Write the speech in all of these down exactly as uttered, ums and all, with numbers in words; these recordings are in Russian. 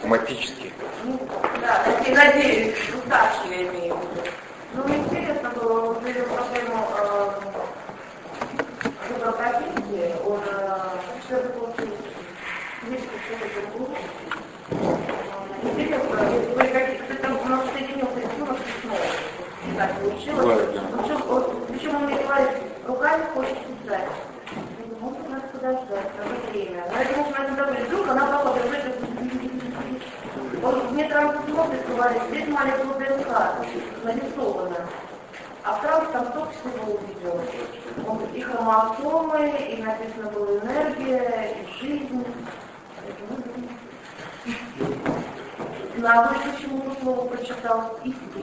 Прагматически. Ну, да, я надеюсь, удачи я имею в виду. Ну, интересно было, вот эту проблему э, выбора профессии, он что это получилось? Интересно, вы какие-то там у нас соединился рисунок снова. Так получилось. Причем, причем он мне говорит, руками хочет писать. Может, надо подождать, какое время. Но я думаю, что на этом вдруг она попала в это. Он мне там смотрит, говорит, здесь маленькая ДНК нарисована. А Трамп там только всего увидел. Он и хромосомы, и написано было энергия, и жизнь. Надо почему-то слово прочитал и себе.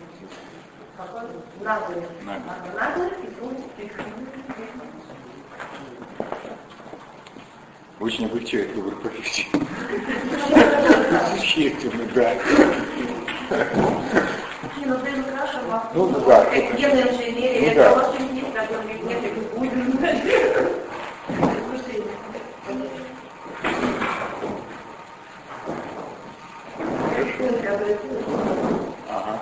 Надо. Надо и слово. Очень облегчает выбор профессии. Существенно, да. Ну, ты же хорошо, ну, ну, да. Генная инженерия, это очень есть, которые нет, и будем. Ага.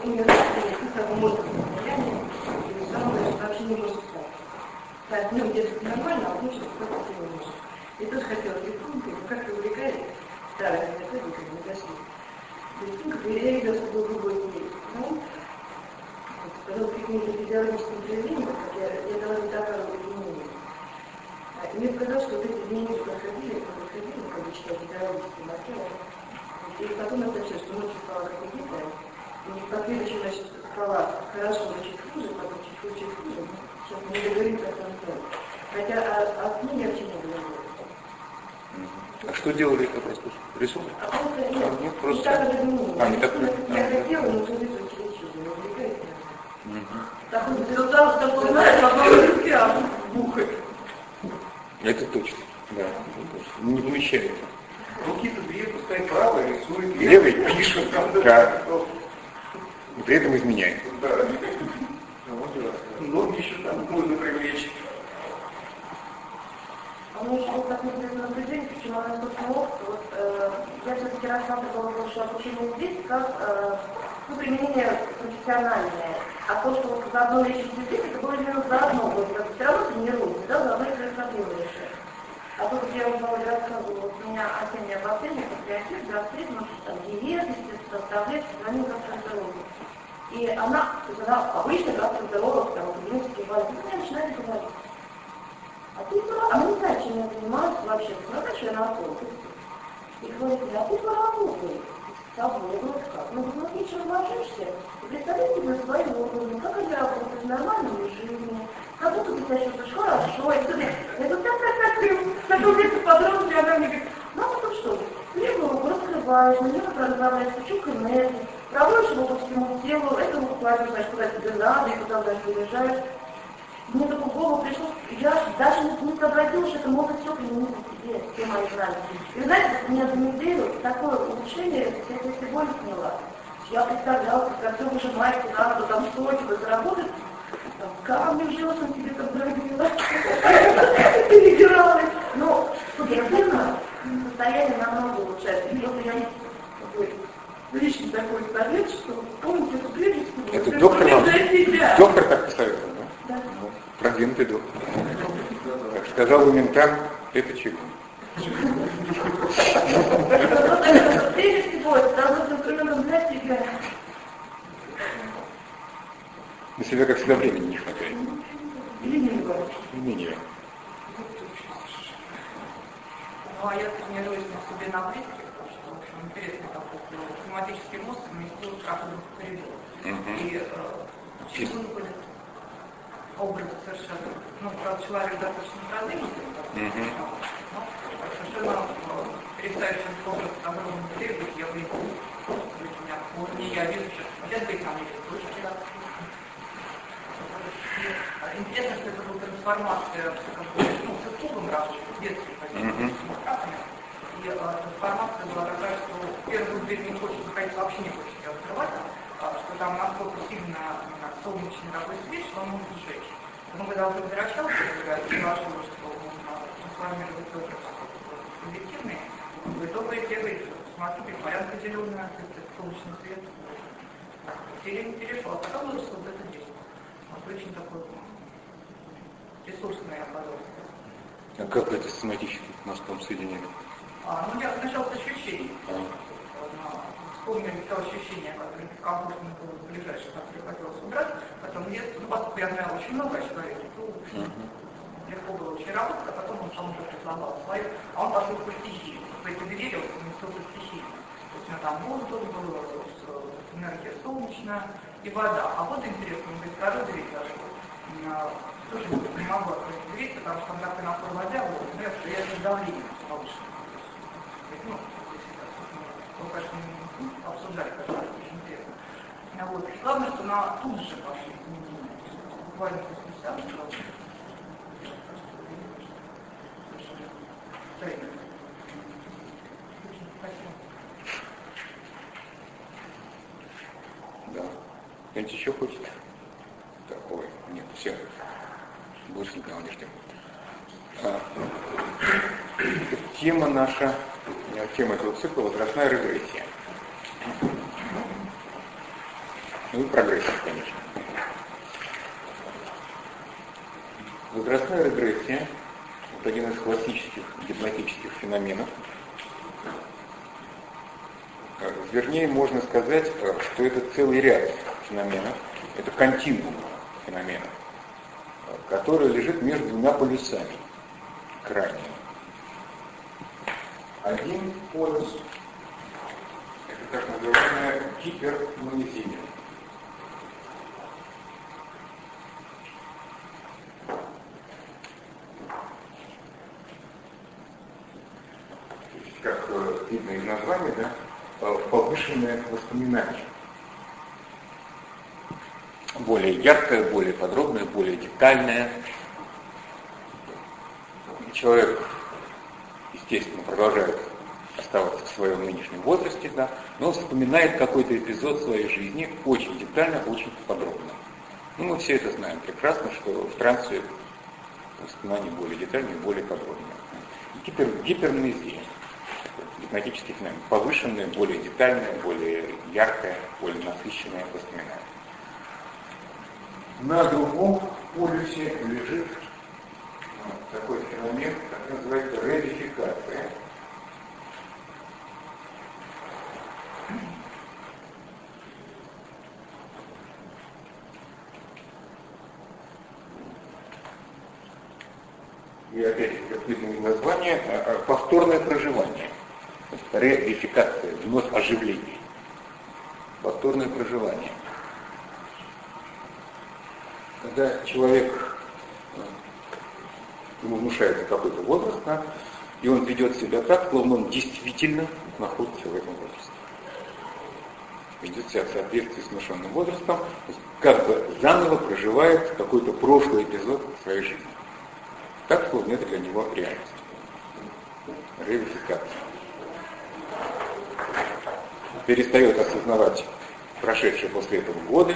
Так, ну, где-то нормально, а лучше что-то не может. И тоже хотела рисунки, но как-то увлекались, старая методика, не дошли. Рисунков, и я видела, что был другой мир. Ну, сказал, каким-то физиологическим проявлением, как я, я дала метафору изменения. И мне показалось, что вот эти изменения проходили, проходили, как бы читать физиологические материалы. И потом я сообщила, что ночью спала как дикая, и в последующем, значит, спала хорошо, но чуть хуже, потом чуть хуже, чуть хуже. Сейчас мы не договоримся о том, что. Хотя о, о сне я вообще не говорила. А что делали, как раз рисунок? А просто нет, а, нет, просто... не так разумно. А, не так Я а, хотела, но уже вижу через чудо, не увлекается. Так он сделал, что он знает, а потом руки, а бухает. Это точно, да, это точно. Не помещается. Руки-то две, пускай правой рисует, левой пишет, да. И при этом изменяет. Да. Ноги еще там можно привлечь. А мне еще было так интересно наблюдение, почему она собственно опыт. Вот, э, я все-таки рассматривала больше обучение здесь, как э, ну, применение профессиональное. А то, что вот заодно лечить здесь, это было именно заодно. Вот, все равно тренируется, да, заодно и проблемы решать. А тут я уже рассказывала, вот у меня осеннее обострение, патриотизм, гастрит, ну, там, диет, естественно, таблетки, звонил гастроэнтерологу. И она, то есть она обычно гастроэнтеролог, там, клинический больной, и она начинает говорить. А ты пора, она не знает, чем я занимаюсь вообще, ну, знаешь, я нарколог. И говорит, а ты поработай с собой. Я говорю, как? Ну, вот вечером ложишься, и представляешь себе свои органы, как они работают в нормальной жизни, как будто ты себя чувствуешь хорошо, и все. Я говорю, так, так, так, ты, потом где-то подробнее, она мне говорит, ну, а потом что? Левую руку раскрываешь, на нее направляешь пучок энергии, проводишь его по всему телу, это руку кладешь, знаешь, куда тебе надо, и куда дальше заряжаешь. Мне только в голову пришло, я даже не сообразила, что это можно все применить к себе, все мои знания. И знаете, у меня за неделю такое улучшение, я это всего не сняла. Я представляла, как все выжимаете, надо там стойки, заработать, там, камни в желтом тебе там дробила, перебиралась. Но субъективно состояние намного улучшается. И просто я такой личный такой совет, что помните эту клеточку. Это доктор вам, доктор так посоветовал, да? Да. Продвинутый доктор. Как сказал у мента, это чего? На себя, как всегда, времени не хватает. Или не бывает. Или нет. Ну, а я тренируюсь на себе на близких, потому что, в общем, интересно, как схематический мозг имитирует как он коридор. И через образ совершенно, ну, правда, человек достаточно продвинутый, но совершенно перестающий образ огромного требует, я увидела, у меня, вот не я вижу, что сейчас бы там есть вышки. Интересно, что это была трансформация, ну, с испугом работы, в детстве, с страхами. И трансформация была такая, что в первую дверь не хочет заходить, вообще не хочет ее открывать, что там настолько сильно солнечный такой свет, что он может сжечь. Но когда он возвращался, я предложила, что можно трансформировать тоже субъективные, в итоге те выигрывают. смотрю, порядка зеленая, это солнечный свет. Деревья перешла, а потом уже вот это здесь. Вот очень такой ресурсный оборот. А как это с соматическим мостом соединено? А, ну я сначала с ощущений. А. Вспомнили то ощущение, которое комфортно было ближайшее, которое хотелось убрать. Потом лес, ну поскольку я знала очень много о человеке, то uh-huh. легко было очень работать, а потом он сам уже прислал свою, а он пошел по стихии. В эти двери он поместил по стихии. То есть у него там воздух был, энергия солнечная и вода. А вот интересно, он говорит, второй дверь зашел. Тоже не могу открыть дверь, потому что когда ты на второй воде, ну, я, я же давление повышенное. Ну, ну, конечно, обсуждать, конечно, очень интересно. Вот. И главное, что на тут же пошли изменения. Буквально после себя сразу. Спасибо. Да. Кто-нибудь еще хочет? Такой. Нет, все. Больше никого не ждем. А, тема наша, тема этого цикла — возрастная регрессия. Ну и прогрессия, конечно. Возрастная регрессия — это один из классических гипнотических феноменов. Вернее, можно сказать, что это целый ряд феноменов, это континуум феноменов, который лежит между двумя полюсами крайними. Один полюс — это так называемая гипермонизия. Как видно из названия, да, повышенное воспоминание. Более яркое, более подробное, более детальное. Человек, естественно, продолжает оставаться в своем нынешнем возрасте, да, но вспоминает какой-то эпизод своей жизни очень детально, очень подробно. Ну, мы все это знаем прекрасно, что в трансе воспоминания более детальные, более подробные. Гипер, гипермнезия. Гипнотический феномен. Повышенное, более детальное, более яркое, более насыщенное воспоминание. На другом полюсе лежит такой феномен, который называется редификация. И опять, как видно из названия, повторное проживание. Редификация, вновь оживление. Повторное проживание. Когда человек, ему внушается какой-то возраст, да, и он ведет себя так, словно он действительно находится в этом возрасте. Ведет себя в соответствии с внушенным возрастом, как бы заново проживает какой-то прошлый эпизод своей жизни. Так, словно это для него реальность. Редификация. Перестает осознавать прошедшие после этого годы.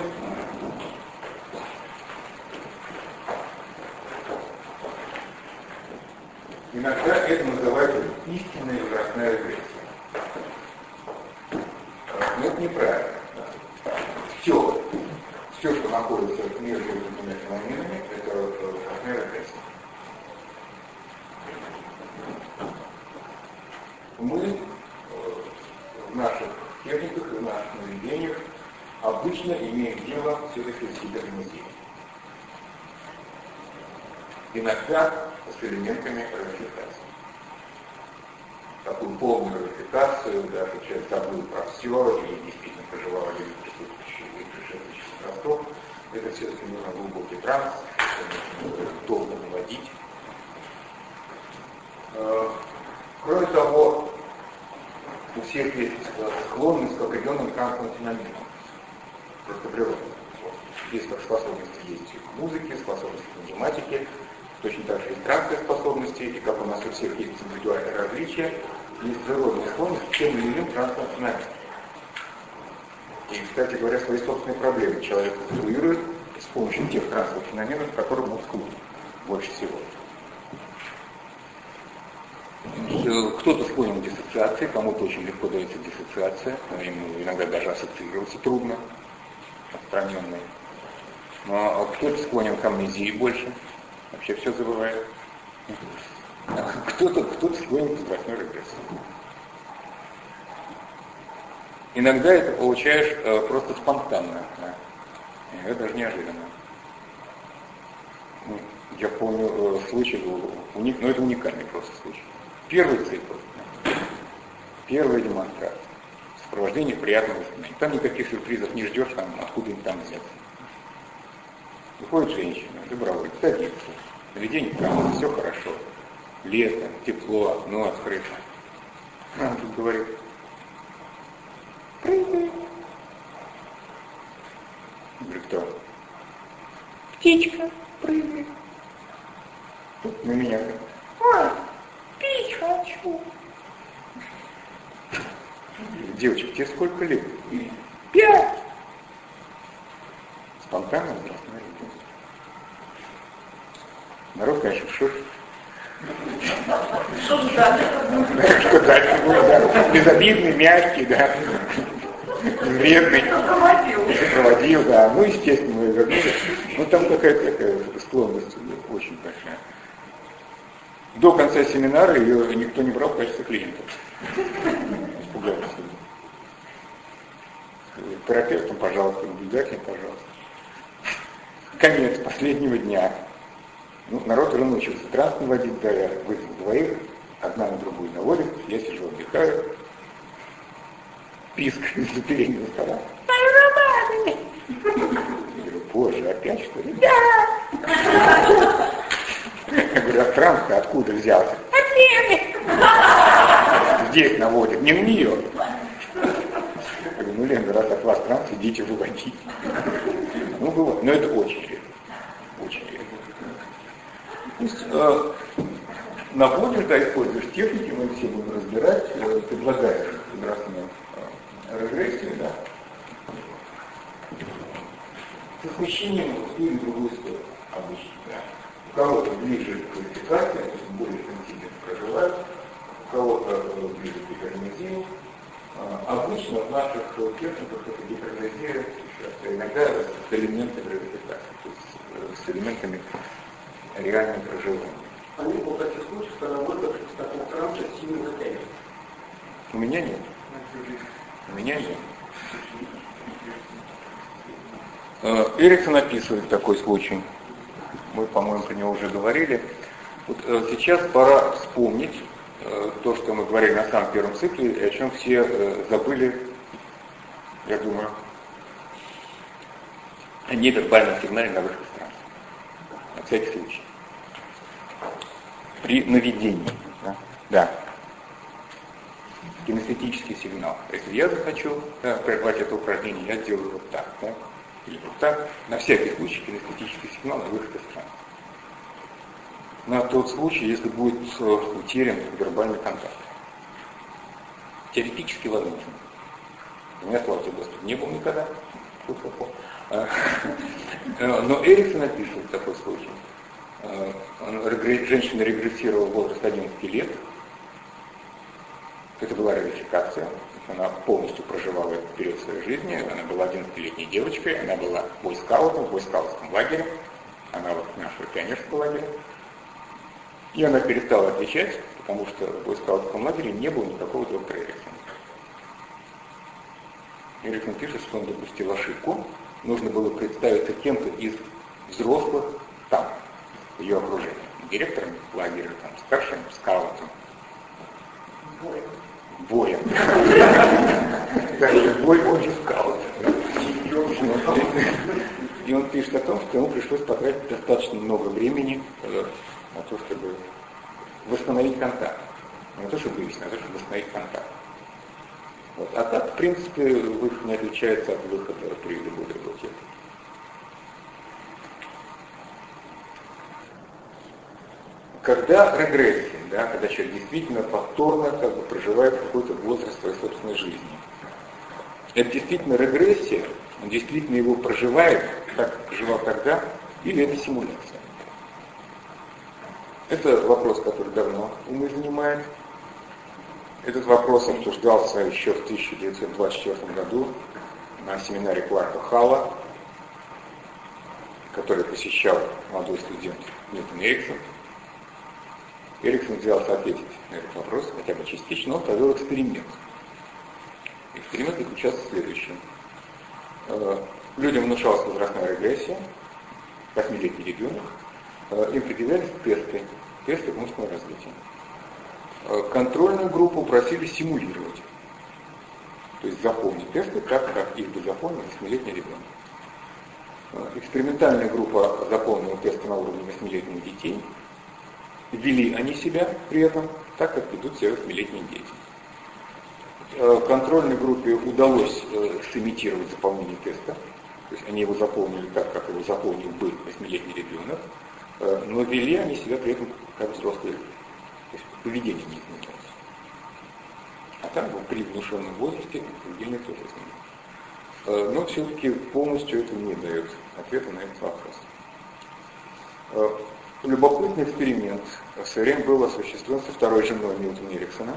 Иногда это называется истинная возрастная регрессия. Но это неправильно. Все, все, что находится между этими феноменами, это возрастная регрессия. Мы в наших техниках и в наших наведениях обычно имеем дело все-таки с гипермнезией. Иногда с элементами редификации. Такую полную редификацию, да, что человек забыл про все и действительно проживал один присутствующий и предшествующий простор, это все-таки нужно глубокий транс, это нужно долго наводить. Кроме того, у всех есть склонность к определенным трансовым феноменам. Просто природа. Есть как способности есть в музыке, способности в математике, точно так же есть трансовые способности, и как у нас у всех есть индивидуальные различия, есть природная склонность к тем или иным трансовым феноменам. И, кстати говоря, свои собственные проблемы человек конструирует с помощью тех трансовых феноменов, к которым он склонен больше всего. Кто-то склонен к диссоциации, кому-то очень легко дается диссоциация, ему иногда даже ассоциироваться трудно, отстраненный. Но кто-то склонен к амнезии больше, вообще все забывает. Кто-то, кто-то склонен к возрастной регрессии. Иногда это получаешь э, просто спонтанно, да. Это даже неожиданно. Я помню э, случай, у них, но это уникальный просто случай. Первый цикл, первая демонстрация, сопровождение приятного воспоминания. Там никаких сюрпризов не ждешь, там, откуда им там взяться. Выходит женщина, добровольно, садится, наведение камеры, все хорошо. Лето, тепло, окно открыто. Она тут говорит: прыгай. Говорю: кто? Птичка, прыгай. Тут на меня говорит: ой, пить хочу. Девочка, тебе сколько лет? Пять. Спонтанно возрастная регрессия. Народ, конечно, в шоке. Что дальше? Что дальше будет, да. Безобидный, мягкий, да. Вредный. Проводил. Проводил, да. Ну, естественно, мы вернули. Ну, там какая-то такая склонность очень большая. До конца семинара ее никто не брал в качестве клиента. Испугались. Терапевтом, пожалуйста, наблюдателем, пожалуйста. Конец последнего дня. Ну, народ уже научился транспорт водить, да, я вызвал двоих, одна на другую наводит, я сижу, отдыхаю, писк из-за переднего стола. Я говорю: боже, опять что ли? Да! Я говорю: а транспорт откуда взялся? От Лены! Здесь наводит, не на нее. Я говорю: ну, Лена, раз от вас транспорт, идите выводить. Ну, было, но это очень редко. Очень редко. То есть э, наводишь, да, используешь техники, мы все будем разбирать, э, предлагаешь возрастную э, регрессию, да. Со смещением в ту или другую сторону обычно, да. У кого-то ближе к квалификации, то есть более интенсивно проживают, у кого-то э, ближе к гипернезии. Э, обычно в наших техниках это гипернезия иногда с элементами гравитации, то есть э, с элементами реальное проживание. Они в таких случаях, работают в таком трансе, сильно затягивают. У меня нет. У меня нет. Эриксон описывает такой случай. Мы, по-моему, про него уже говорили. Вот, э, сейчас пора вспомнить э, то, что мы говорили на самом первом цикле, и о чем все э, забыли, я думаю, о невербальном сигнале на выход из транса. На всякий случай. При наведении. Да? Да. Кинестетический сигнал. Если я захочу да, прервать это упражнение, я делаю вот так. Да? Или вот так. На всякий случай кинестетический сигнал на выход из транса. На тот случай, если будет утерян вербальный контакт. Теоретически возможно. У меня, слава тебе, Господи, не было никогда. Но Эриксон описывает такой случай. Женщина регрессировала в возраст одиннадцати лет. Это была равификация. Она полностью проживала этот период своей жизни. Она была одиннадцатилетней девочкой. Она была бойскаутом в бойскаутском лагере. Она вот нашего пионерского лагеря. И она перестала отвечать, потому что в бойскаутском лагере не было никакого доктора Эриксона. Эриксон пишет, что он допустил ошибку. Нужно было представиться кем-то из взрослых там, в ее окружении. Директором лагеря, там, старшим скаутом. Боем. Боем. Да, бой, он же скаут. И он пишет о том, что ему пришлось потратить достаточно много времени на то, чтобы восстановить контакт. Не на то, чтобы вывести, а на то, чтобы восстановить контакт. Вот. А так, в принципе, выход не отличается от выхода при любой другой технике. Когда регрессия, да, когда человек действительно повторно как бы, проживает какой-то возраст своей собственной жизни, это действительно регрессия, он действительно его проживает, как проживал тогда, или это симуляция? Это вопрос, который давно умы занимает. Этот вопрос обсуждался еще в тысяча девятьсот двадцать четвёртом году на семинаре Кларка Халла, который посещал молодой студент Милтон Эриксон. Эриксон взялся ответить на этот вопрос, хотя бы частично, он провел эксперимент. Эксперимент заключался в следующем. Людям внушалась возрастная регрессия, восьмилетний ребенок, им предъявлялись тесты, тесты умственного развития. Контрольную группу просили симулировать, то есть заполнить тесты так, как их бы заполнил восьмилетний ребенок. Экспериментальная группа заполнила тесты на уровне восьмилетних детей. Вели они себя при этом так, как ведут себя восьмилетние дети. Контрольной группе удалось сымитировать заполнение теста, то есть они его заполнили так, как его заполнил бы восьмилетний ребенок, но вели они себя при этом как взрослые люди. То есть поведение не изменилось. А там при внушенном возрасте поведение тоже изменилось. Но все-таки полностью это не дает ответа на этот вопрос. Любопытный эксперимент в свое время был осуществлен со второй женой Милтона Эриксона.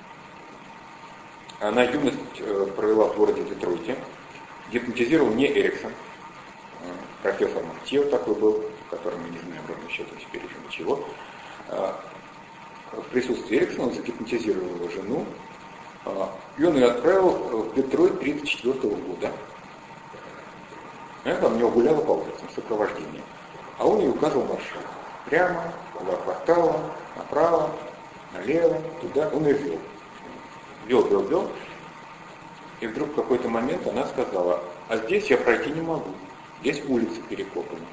Она юность провела в городе Детройте. Гипнотизировал не Эриксон, профессор Махтьев такой был, о котором мы не знаем ровно счетом теперь уже ничего. В присутствии Эриксона он загипнотизировал его жену, и он ее отправил в Детройт тысяча девятьсот тридцать четвёртого года. Она там у него гуляла по улицам в сопровождении, а он ей указывал маршрут. Прямо, два квартала, направо, налево, туда. Он ее вел. Вел, вел, вел. И вдруг в какой-то момент она сказала: а здесь я пройти не могу. Здесь улицы перекопаны.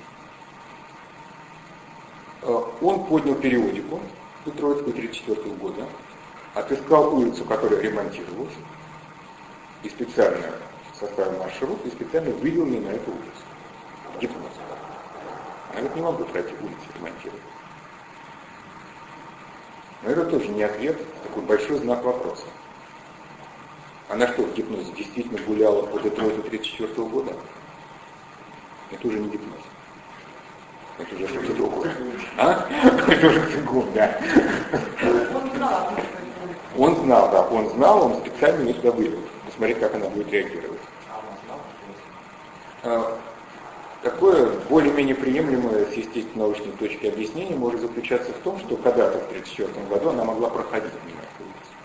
Он поднял периодику Детройтскую тысяча девятьсот тридцать четвёртого года, отыскал улицу, которая ремонтировалась, и специально составил маршрут, и специально вывел ее на эту улицу. Гипноз. Она говорит: не могу пройти улицу ремонтировать. Но это тоже не ответ, такой большой знак вопроса. Она что, в гипнозе действительно гуляла по Детройту тысяча девятьсот тридцать четвёртого года? Это уже не гипноз. Это уже что-то другое. А? Это уже цигун, да. Он знал. Он знал, да. Он знал, он специально ее сюда вывел. Посмотреть, как она будет реагировать. Такое более-менее приемлемое с естественно-научной точки объяснения может заключаться в том, что когда-то в тысяча девятьсот тридцать четвёртом году она могла проходить мимо этой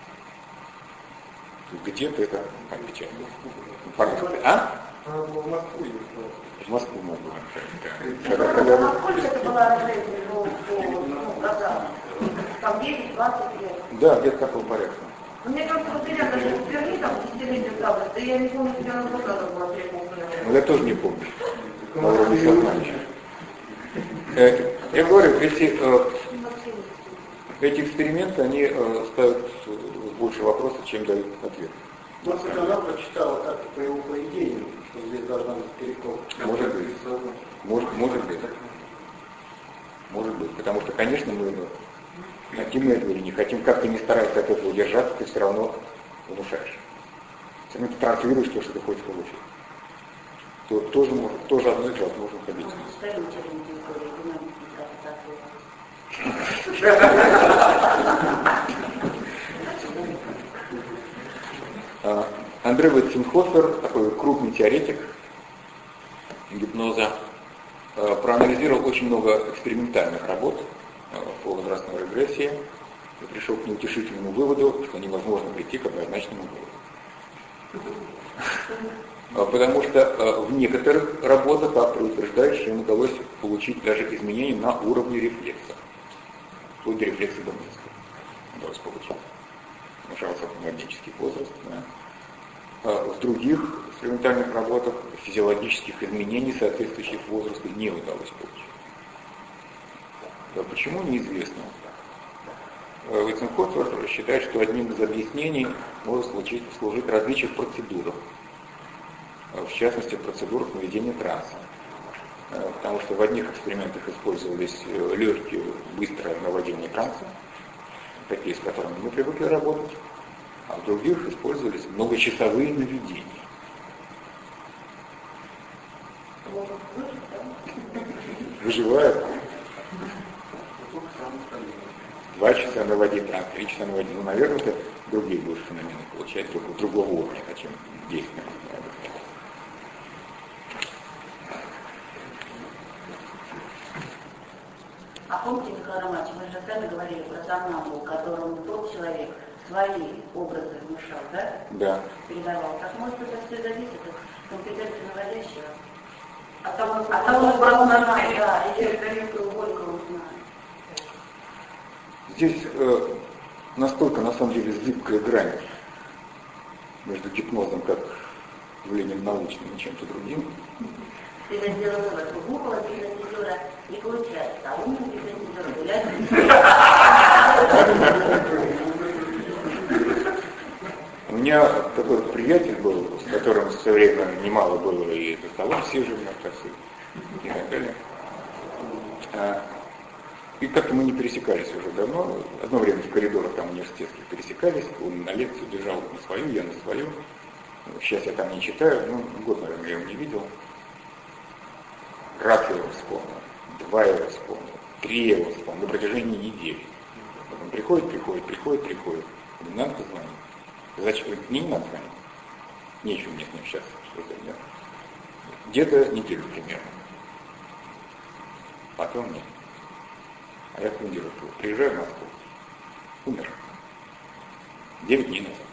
улицы. Где-то это отвечает. А? В Москву. В Москву могла. Насколько это была разрезана по годам? Там десять-двадцать лет? Да, где-то такого порядка. Мне кажется, вот я даже в Перми, там, десятилетию давности, да я не помню, где она была, когда была требована. Ну, я тоже не помню. На уровне сознания. Э, я говорю, эти, э, эти эксперименты, они э, ставят больше вопросов, чем дают ответ. Может быть, она прочитала как-то по его поведению, что здесь должна быть перекопка. Может быть. Может, может быть. Может быть. Потому что, конечно, мы хотим этого или не хотим, как ты не стараешься от этого удержаться, ты все равно внушаешь. Все равно ты транслируешь то, что ты хочешь получить. То, тоже, может, тоже одно и то же можно ходить. Андре Веттенхофер, такой крупный теоретик гипноза, проанализировал очень много экспериментальных работ по возрастной регрессии и пришел к неутешительному выводу, что невозможно прийти к однозначному выводу. Потому что в некоторых работах авторы утверждают, что им удалось получить даже изменения на уровне рефлекса. Вплоть до рефлекса Доминского удалось получить. Снижался младенческий возраст. Да. В других экспериментальных работах физиологических изменений, соответствующих возрасту, не удалось получить. Да, почему, неизвестно. Веттенхофер считает, что одним из объяснений может служить, служить различие в процедурах. В частности, в процедурах наведения транса. Потому что в одних экспериментах использовались легкие, быстрое наводение транса, такие, с которыми мы привыкли работать, а в других использовались многочасовые наведения. Выживают. Два часа наводить транс, три часа наводить. Ну, наверное, это другие будешь феномены получать, только другого уровня, а чем действия. А помните, Николай Романович, мы же сами говорили про Сомнамбулу, которому тот человек свои образы внушал, да? Да. Передавал. Так может это все зависит от компетенции наводящего? От того, от от того, того образа, знает, да, и человека Горького знает. Здесь э, настолько, на самом деле, зыбкая грань между гипнозом как явлением научным и чем-то другим. Ты сделал вывод, у глупого гипнотизера не получается, а умный гипнотизер гуляет. У меня такой приятель был, с которым все время немало было и за столом сижу, и так далее. И как-то мы не пересекались уже давно. Одно время в коридорах там университетских пересекались. Он на лекцию бежал на свою, я на свою. Сейчас я там не читаю, ну, год, наверное, я его не видел. Раз я его вспомнил, два я его вспомнил, три я его вспомнил на протяжении недели. Потом приходит, приходит, приходит, приходит. Не надо позвонить. Зачем? Мне не надо звонить. Нечего мне с ним сейчас что-то делать. Где-то неделю примерно. Потом нет. А я в командировку. Приезжаю в Москву. Умер. Девять дней назад.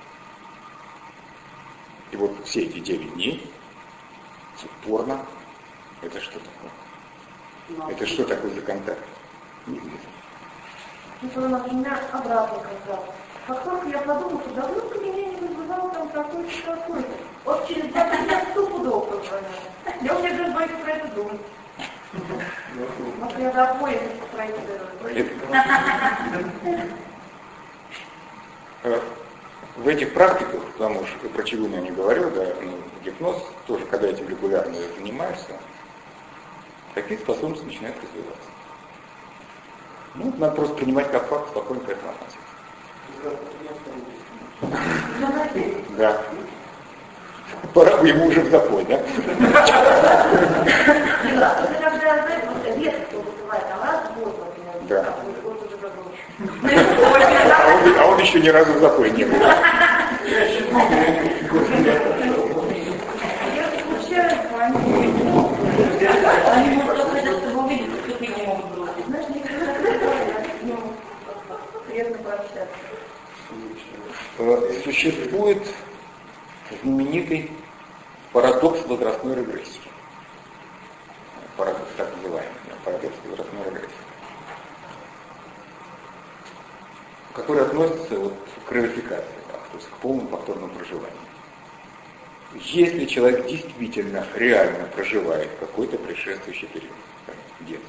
И вот все эти девять дней упорно. Это что такое? Но... Это что такое за контакт? Неизвестно. Это у меня обратный контакт. Как только я подумала, что давно ты меня не вызывал там такой-то, такой-то. Вот через двадцать лет сто пудов позвонили. Я уже даже боюсь про это думать. Вот я домой, если про это говорю. В этих практиках, потому что про чего я не говорю, да, ну, гипноз, тоже, когда этим регулярно занимаешься, такие способности начинают развиваться. Ну, надо просто принимать как факт, спокойно к этому относиться. Да. Пора бы ему уже в запой, да? Когда, знаете, редко кто бывает, а раз в год, например, да. год уже забыл. А он, а он еще ни разу в запой не был. Я скучаю по ним. Они могут сказать, что вы увидите, что не могут бросить. Знаешь, никогда не могут приятно пообщаться. Существует знаменитый парадокс возрастной регрессии. Парадокс, так называемый, парадокс возрастной регрессии. Который относится вот к революции, да, то есть к полному повторному проживанию. Если человек действительно реально проживает какой-то предшествующий период, детский,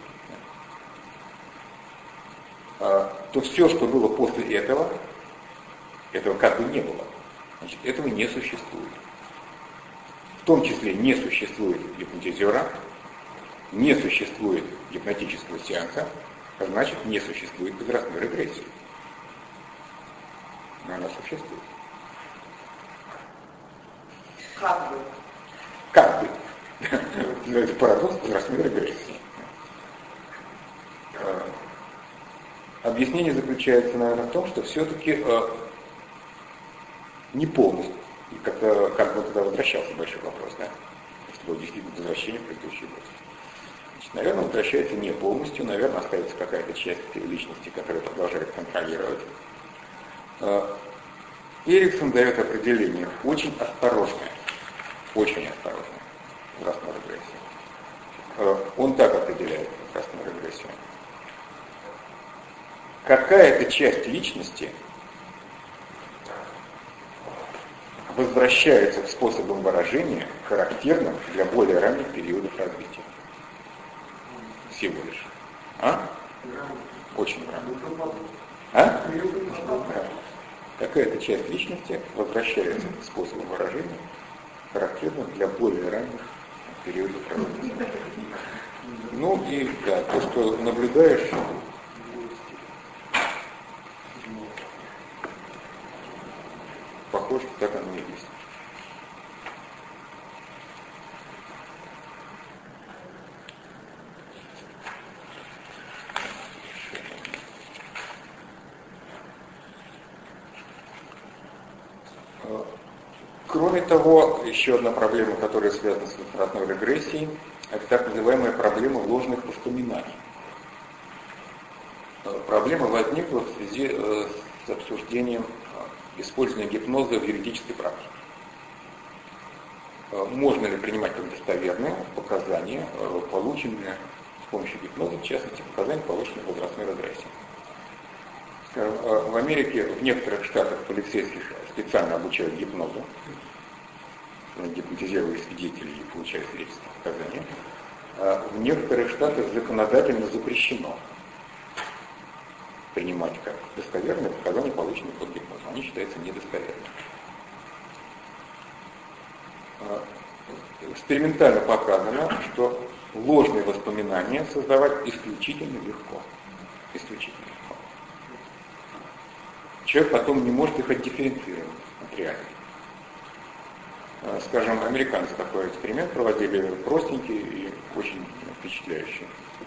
да, то все, что было после этого, этого как бы не было. Значит, этого не существует. В том числе не существует гипнотизера, не существует гипнотического сеанса, а значит не существует возрастной регрессии. Но она существует. Как бы? Как бы. Это парадокс возрастной регрессии. Объяснение заключается, наверное, в том, что все-таки не полностью. И как-то, как бы тогда возвращался большой вопрос, да? Если было действительно возвращение в предыдущий год. Значит, наверное, возвращается не полностью, наверное, остается какая-то часть личности, которая продолжает контролировать. Эриксон дает определение очень осторожное, очень осторожное возрастной регрессии. Он так определяет возрастную регрессию. Какая-то часть личности возвращается к способам выражения, характерным для более ранних периодов развития. Всего лишь. А? Очень рано. А? Какая-то часть личности возвращается к способам выражения, характерным для более ранних периодов развития. Ну и да, то, что наблюдаешь, похоже, что так оно и есть. Кроме того, еще одна проблема, которая связана с возрастной регрессией, это так называемая проблема ложных воспоминаний. Проблема возникла в связи с обсуждением использования гипноза в юридической практике. Можно ли принимать как достоверные показания, полученные с помощью гипноза, в частности, показания, полученные в возрастной регрессии. Скажем, в Америке, в некоторых штатах полицейских специально обучают гипнозу, гипнотизируя свидетелей и получая свидетельства показания. В некоторых штатах законодательно запрещено принимать как достоверные показания, полученные под гипнозом. Они считаются недостоверными. Экспериментально показано, что ложные воспоминания создавать исключительно легко. Исключительно легко. Человек потом не может их отдифференцировать от реальности. Скажем, американцы такой эксперимент проводили, простенький и очень впечатляющий.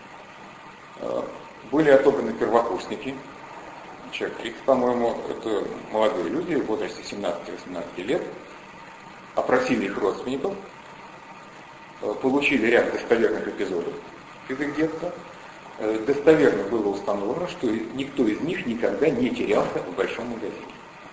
Были отобраны первокурсники, человек тридцать, по-моему, это молодые люди в возрасте семнадцати-восемнадцати лет, опросили их родственников, получили ряд достоверных эпизодов из их детства. Достоверно было установлено, что никто из них никогда не терялся в большом магазине.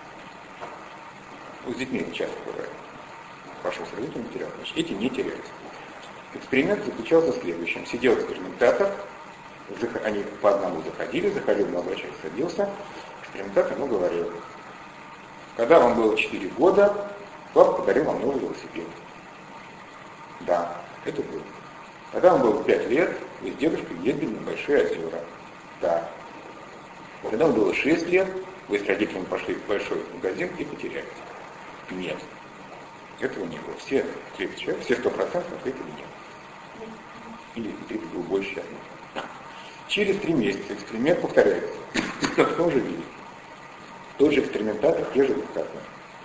С детьми это часто бывает. Пошел с родителями, терял, значит, эти не терялись. Эксперимент заключался в следующем. Сидел экспериментатор, они по одному заходили, заходил молодой человек, садился, экспериментатор ему говорил: когда вам было четыре года, папа подарил вам новый велосипед. Да, это было. Когда вам было пять лет, вы с дедушкой ездили на большие озера. Да. Когда вам было шесть лет, вы с родителями пошли в большой магазин и потерялись. Нет. Этого не было. Все тридцать человек, все сто процентов ответили нет. Или тридцать было больше, сейчас нет. Через три месяца эксперимент повторяется. В том же виде. Тот же экспериментатор, те же результаты.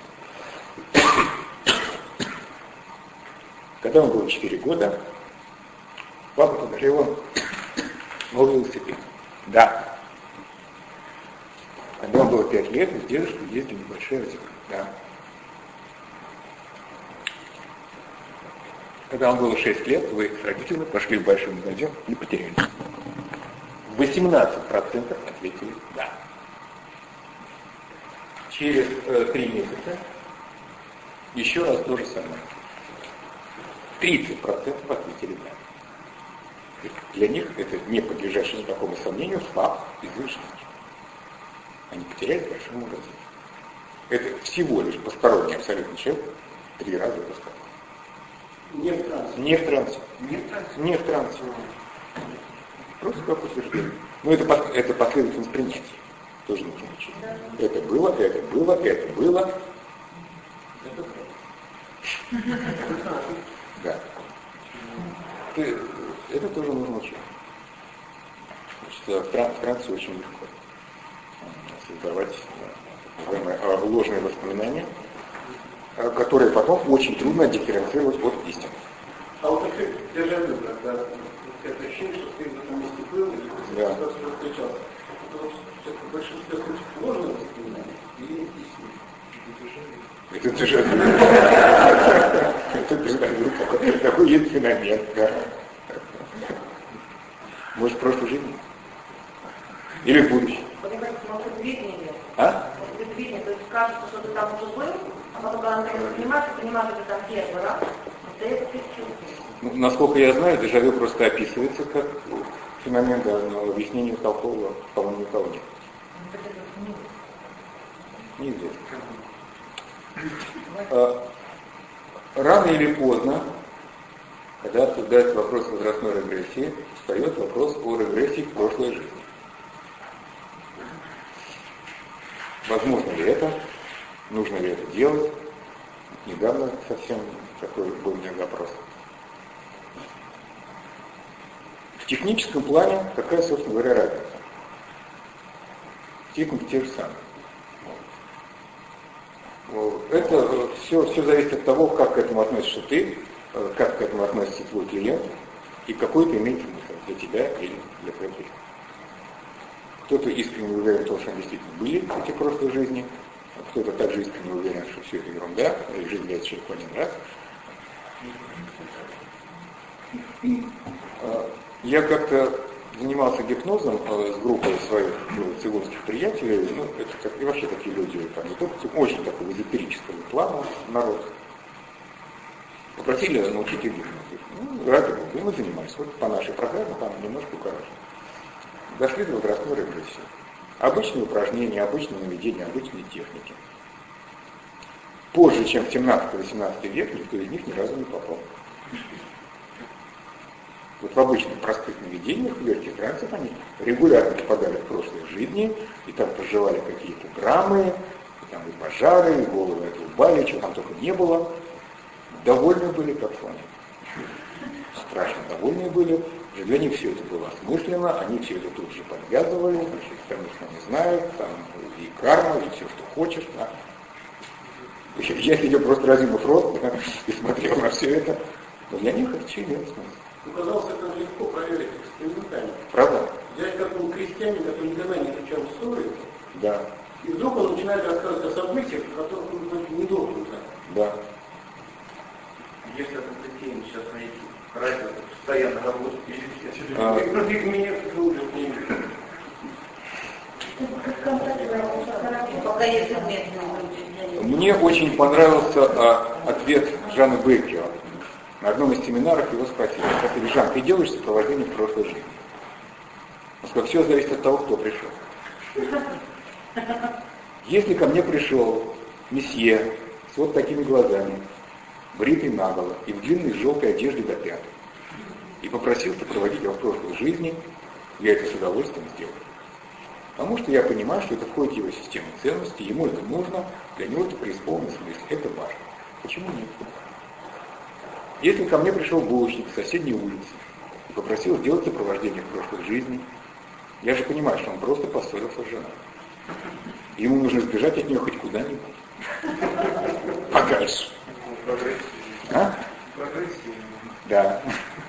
Когда вам было четыре года, папа подарил вам новый велосипед. Да. Когда вам было пять лет, вы с дедушкой ездили в большие озера. Да. Когда вам было шесть лет, вы с родителями пошли в большой магазин и потерялись. восемнадцать процентов ответили «да». Через э, три месяца еще раз то же самое. тридцать процентов ответили «да». Для них это не подлежащий никакому сомнению факт из их жизни. Они потеряли в большом магазине. Это всего лишь посторонний абсолютно человек три раза рассказал. Не в трансе. Не в трансе. Не в трансе. Не в трансе. Просто как утверждение. Ну, это, это последовательность принятия. Тоже нужно учить. Это было, это было, это было. Да. Ты, это тоже нужно учить. Значит, в, тран, в трансе очень легко создавать называемые ложные воспоминания, которые потом очень трудно дифференцировать от истины. А вот такое дежавю, когда это ощущение, что ты в этом месте был, или ты да. сразу встречался. Это вот в большинстве случаев ложное воспоминание или истинное? Это дежавю. Это дежавю. Такой есть феномен. Может, в прошлой жизни? Или в будущем? А? Видение, то есть кажется, что ты там уже был, а потом, когда ты это понимаешь, ты понимаешь, что ты там первый раз, остается впечатление. Ну, насколько я знаю, дежавю просто описывается как феномен, да, но объяснения толкового, по-моему, никого нет. Неизвестно. А, рано или поздно, когда обсуждается вопрос возрастной регрессии, встает вопрос о регрессии в прошлой жизни. Возможно ли это? Нужно ли это делать? Недавно совсем такой был у меня запрос. В техническом плане какая, собственно говоря, разница? Техники те же самые. Это все, все зависит от того, как к этому относишься ты, как к этому относится твой клиент и какой это имеет смысл для тебя или для твоего клиента. Кто-то искренне уверен в том, что действительно были эти прошлые жизни, Кто-то также искренне уверен, что все это ерунда, и жизнь для человека один раз. Я как-то занимался гипнозом с группой своих цыганских приятелей. Ну, это как, и вообще такие люди, там, не только очень такого эзотерического плана народ. Попросили научить их гипнозу. Ну, ради бога, и мы занимались. Вот по нашей программе, там немножко укорочено. Дошли до возрастной регрессии. Обычные упражнения, обычные наведения, обычные техники. Позже, чем в семнадцатый-восемнадцатый век, никто из них ни разу не попал. Вот в обычных простых наведениях, в легких транцах, они регулярно попадали в прошлые жизни, и там проживали какие-то драмы, и там и пожары, и головы отрубали, чего там только не было. Довольны были, как слоны. Страшно довольны были. Для них все это было осмысленно, они все это тут же подвязывали, значит, потому что они знают, там и карма, и все, что хочешь. Да. Я сидел просто разинув рот, да, и смотрел на все это. Но для них это ничего не имеет смысла. Казалось, это легко проверить экспериментально. Правда? Взять какого крестьянина, который никогда не изучал историю, да. И вдруг он начинает рассказывать о событиях, о которых он не должен знать. Да. Если это крестьянин сейчас найти, разница постоянно работает, А... других меня уже не имеет. Мне очень понравился а, ответ Жана Беккера. На одном из семинаров его спросили: «Скажи, Жан, ты делаешь сопровождение в прошлой жизни?» Он сказал: все зависит от того, кто пришел. Если ко мне пришел месье с вот такими глазами, бритый наголо и в длинной желтой одежде до пяток, и попросил сопроводить его в прошлой жизни, я это с удовольствием сделаю. Потому что я понимаю, что это входит в его систему ценностей, ему это нужно, для него это преисполненный смысл, это важно. Почему нет? Если ко мне пришел булочник с соседней улицы и попросил сделать сопровождение в прошлой жизни, я же понимаю, что он просто поссорился с женой. Ему нужно сбежать от нее хоть куда-нибудь. Подальше. А? Да.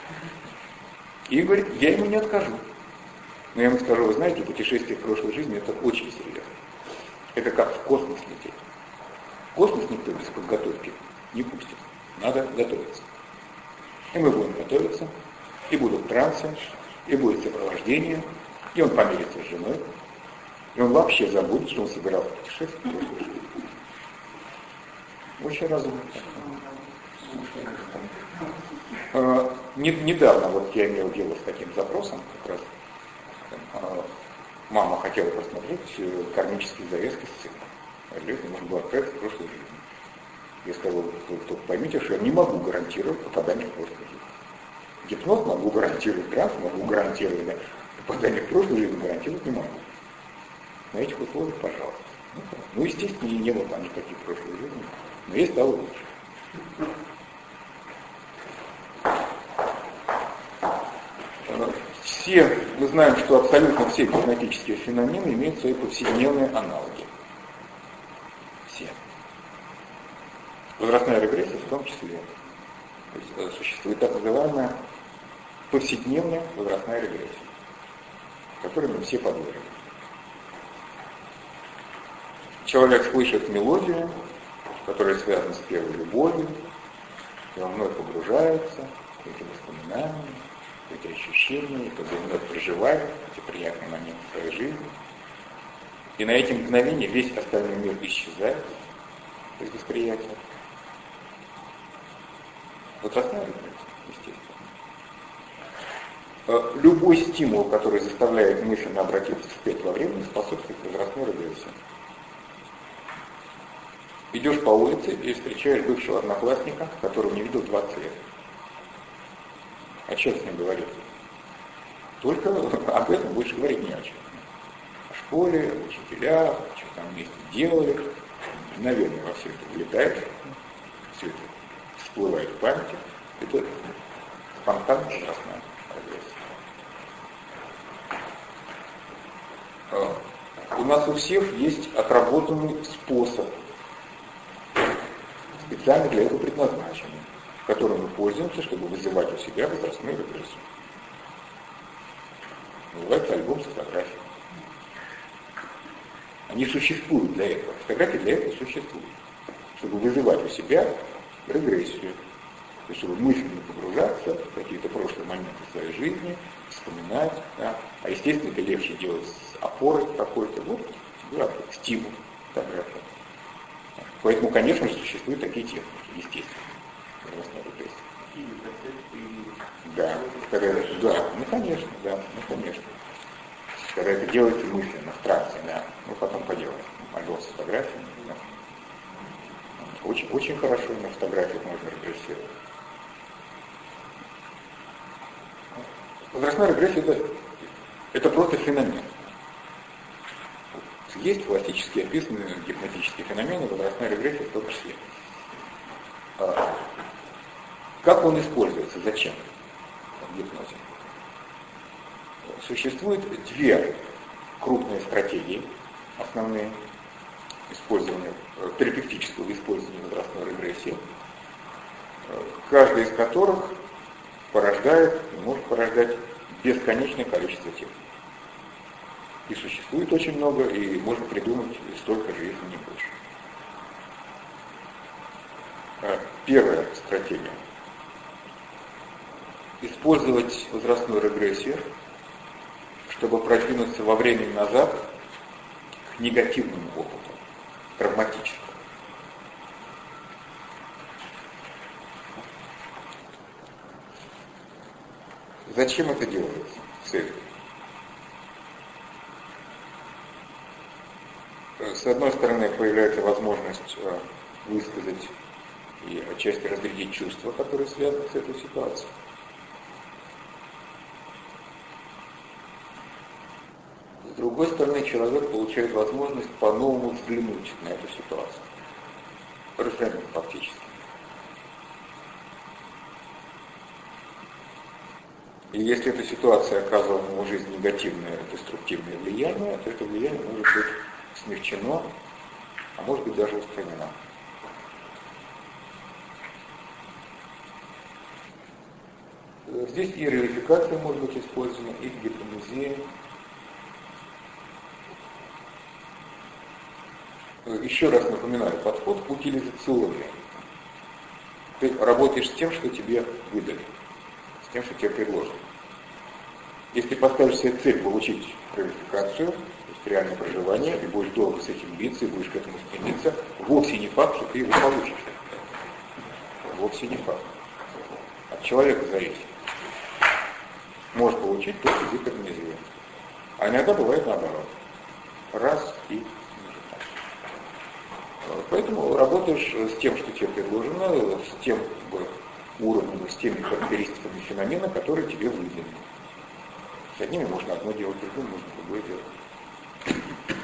И говорит, я ему не откажу. Но я ему скажу: вы знаете, путешествие в прошлой жизни это очень серьезно. Это как в космос лететь. В космос никто без подготовки не пустит. Надо готовиться. И мы будем готовиться, и будут трансы, и будет сопровождение, и он помирится с женой, и он вообще забудет, что он собирался путешествовать в прошлой жизни. Очень разумно. Недавно вот я имел дело с таким запросом, как раз мама хотела посмотреть кармические завески с сыном. Люди можно было отправиться в прошлую жизнь. Я сказал: вы только поймите, что я не могу гарантировать попадание в прошлую жизнь. Гипноз могу гарантировать, транс могу гарантировать, да. Попадание в прошлую жизнь гарантировать не могу. На этих условиях, пожалуйста. Ну, естественно, не было там никаких прошлых жизней, но ей стало лучше. Все, мы знаем, что абсолютно все гипнотические феномены имеют свои повседневные аналоги. Все. Возрастная регрессия в том числе. То есть существует так называемая повседневная возрастная регрессия, которой мы все подвержены. Человек слышит мелодию, которая связана с первой любовью, и он вновь погружается в эти воспоминания, в эти ощущения, и когда вновь проживает эти приятные моменты своей жизни. И на эти мгновения весь остальной мир исчезает из восприятия. Возрастная регрессия, естественно. Любой стимул, который заставляет мысленно обратиться вспять во времени, способствует возрастной регрессии. Идешь по улице и встречаешь бывшего одноклассника, которого не видел двадцать лет. О чем с ним говорить? Только об этом больше говорить не о чем. О школе, о учителях, что там вместе делали. Наверное, во все это влетает, все это всплывает в памяти. Это спонтанная возрастная регрессия. У нас у всех есть отработанный способ, специально для этого предназначенный, которым мы пользуемся, чтобы вызывать у себя возрастную регрессию. Называется альбом с фотографией. Они существуют для этого. Фотографии для этого существуют. Чтобы вызывать у себя регрессию. То есть, чтобы мысленно погружаться в какие-то прошлые моменты своей жизни, вспоминать. Да? А естественно, это легче делать с опорой какой-то. Вот, да, стимул фотографии. Поэтому, конечно же, существуют такие техники, естественно. Да, когда, да, ну конечно, да, ну конечно. Когда это делается мысленно, в трансе, да, ну потом поделаем. Альбом с фотографиями, да. Очень, очень хорошо на фотографиях можно регрессировать. Возрастная регрессия это, это просто феномен. Есть классически описанные гипнотические феномены, возрастная регрессия в том числе. А, как он используется, зачем в гипнозе? Существует две крупные стратегии, основные, использования, терапевтического использования возрастной регрессии, каждая из которых порождает, может порождать бесконечное количество техник. И существует очень много, и можно придумать столько же, если не больше. Первая стратегия. Использовать возрастную регрессию, чтобы продвинуться во времени назад к негативному опыту, травматическому. Зачем это делается? Цель. С одной стороны, появляется возможность высказать и отчасти разрядить чувства, которые связаны с этой ситуацией. С другой стороны, человек получает возможность по-новому взглянуть на эту ситуацию. Разглянуть фактически. И если эта ситуация оказывала на его жизнь негативное, деструктивное влияние, то это влияние может быть смягчено, а может быть даже устранено. Здесь и реалификация может быть использована, и гипнозия. Еще раз напоминаю, подход утилизационный. Ты работаешь с тем, что тебе выдали, с тем, что тебе предложено. Если поставишь себе цель получить реалификацию, то есть реальное проживание, и будешь долго с этим биться, и будешь к этому стремиться, вовсе не факт, что ты его получишь. Вовсе не факт. От человека зависит. Можешь получить только гипнозию. А иногда бывает наоборот. Раз и Поэтому работаешь с тем, что тебе предложено, с тем уровнем, с теми характеристиками феномена, которые тебе выданы. С одними можно одно делать, с другим можно другое делать.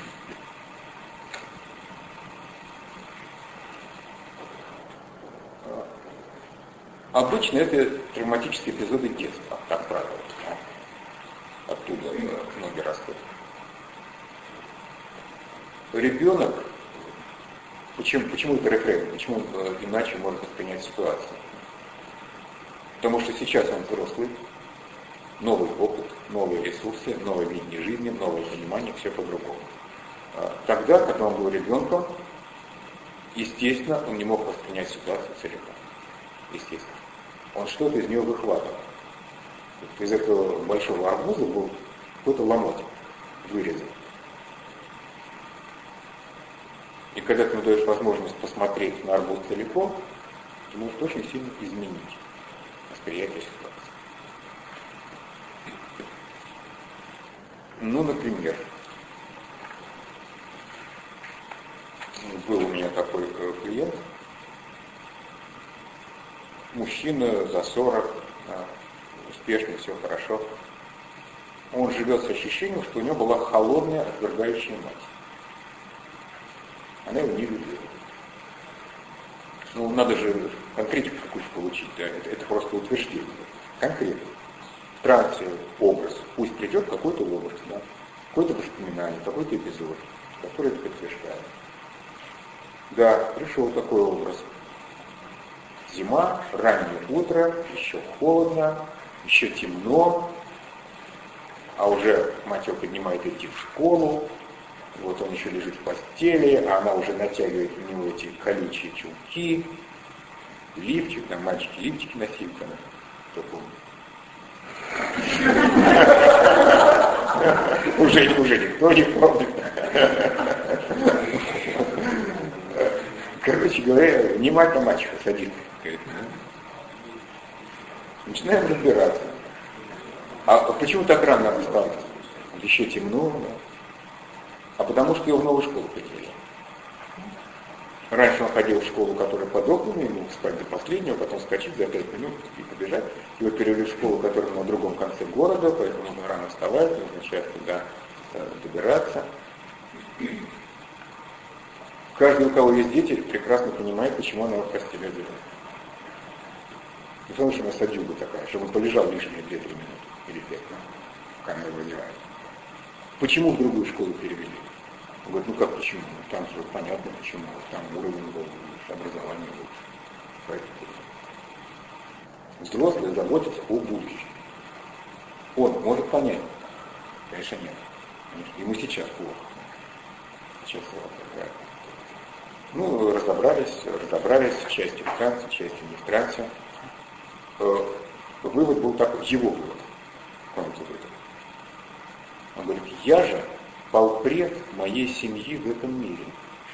Обычно это травматические эпизоды детства, как правило. Оттуда многие расходят. Ребенок, почему, почему это рефрейм, почему иначе можно воспринять ситуацию? Потому что сейчас он взрослый, новый опыт, новые ресурсы, новое видение жизни, новое понимание, все по-другому. Тогда, когда он был ребенком, естественно, он не мог воспринять ситуацию целиком. Естественно. Он что-то из нее выхватывал. Из этого большого арбуза был какой-то ломоть вырезан. И когда ты ему даешь возможность посмотреть на арбуз целиком, ты можешь очень сильно изменить восприятие ситуации. Ну, например, был у меня такой клиент, мужчина за сорок, успешный, все хорошо. Он живет с ощущением, что у него была холодная, отвергающая мать. Она его не любила. Ну, надо же конкретику какую-то получить, да? это, это просто утверждение. Конкретно. В трансе образ, пусть придет какой-то образ, да? Какое-то воспоминание, какой-то эпизод, который это подтверждает. Да, пришел такой образ. Зима, раннее утро, еще холодно, еще темно, а уже мать его поднимает идти в школу, Вот он еще лежит в постели, а она уже натягивает у него эти колючие чулки, лифчик, там мальчики лифчики носили, там, кто помнит. Уже, уже никто не помнит. Короче говоря, внимательно мачеха садится. Начинаем разбираться. А почему так рано встал? Еще темно. Да? А потому что его в новую школу приняли. Раньше он ходил в школу, которая под окнами, ему спать до последнего, потом скачать за пять минут и побежать. Его перевели в школу, которая на другом конце города, поэтому нужно рано вставать, нужно сейчас туда добираться. Каждый, у кого есть дети, прекрасно понимает, почему она в постели одевает. Потому что у нас садюга такая, чтобы он полежал лишние две-три минуты или пять минут, пока она его одевает. Почему в другую школу перевели? Он говорит, ну как почему? Ну, там все понятно почему. Там уровень был лучше, образование лучше. Поэтому взрослые заботятся о будущем. Он может понять? Конечно, нет. Ему сейчас плохо. Сейчас плохо. Ну, разобрались, разобрались, частью в трансе, частью не в трансе. Вывод был такой, его вывод. Помните вывод? Он говорит, я же полпред моей семьи в этом мире.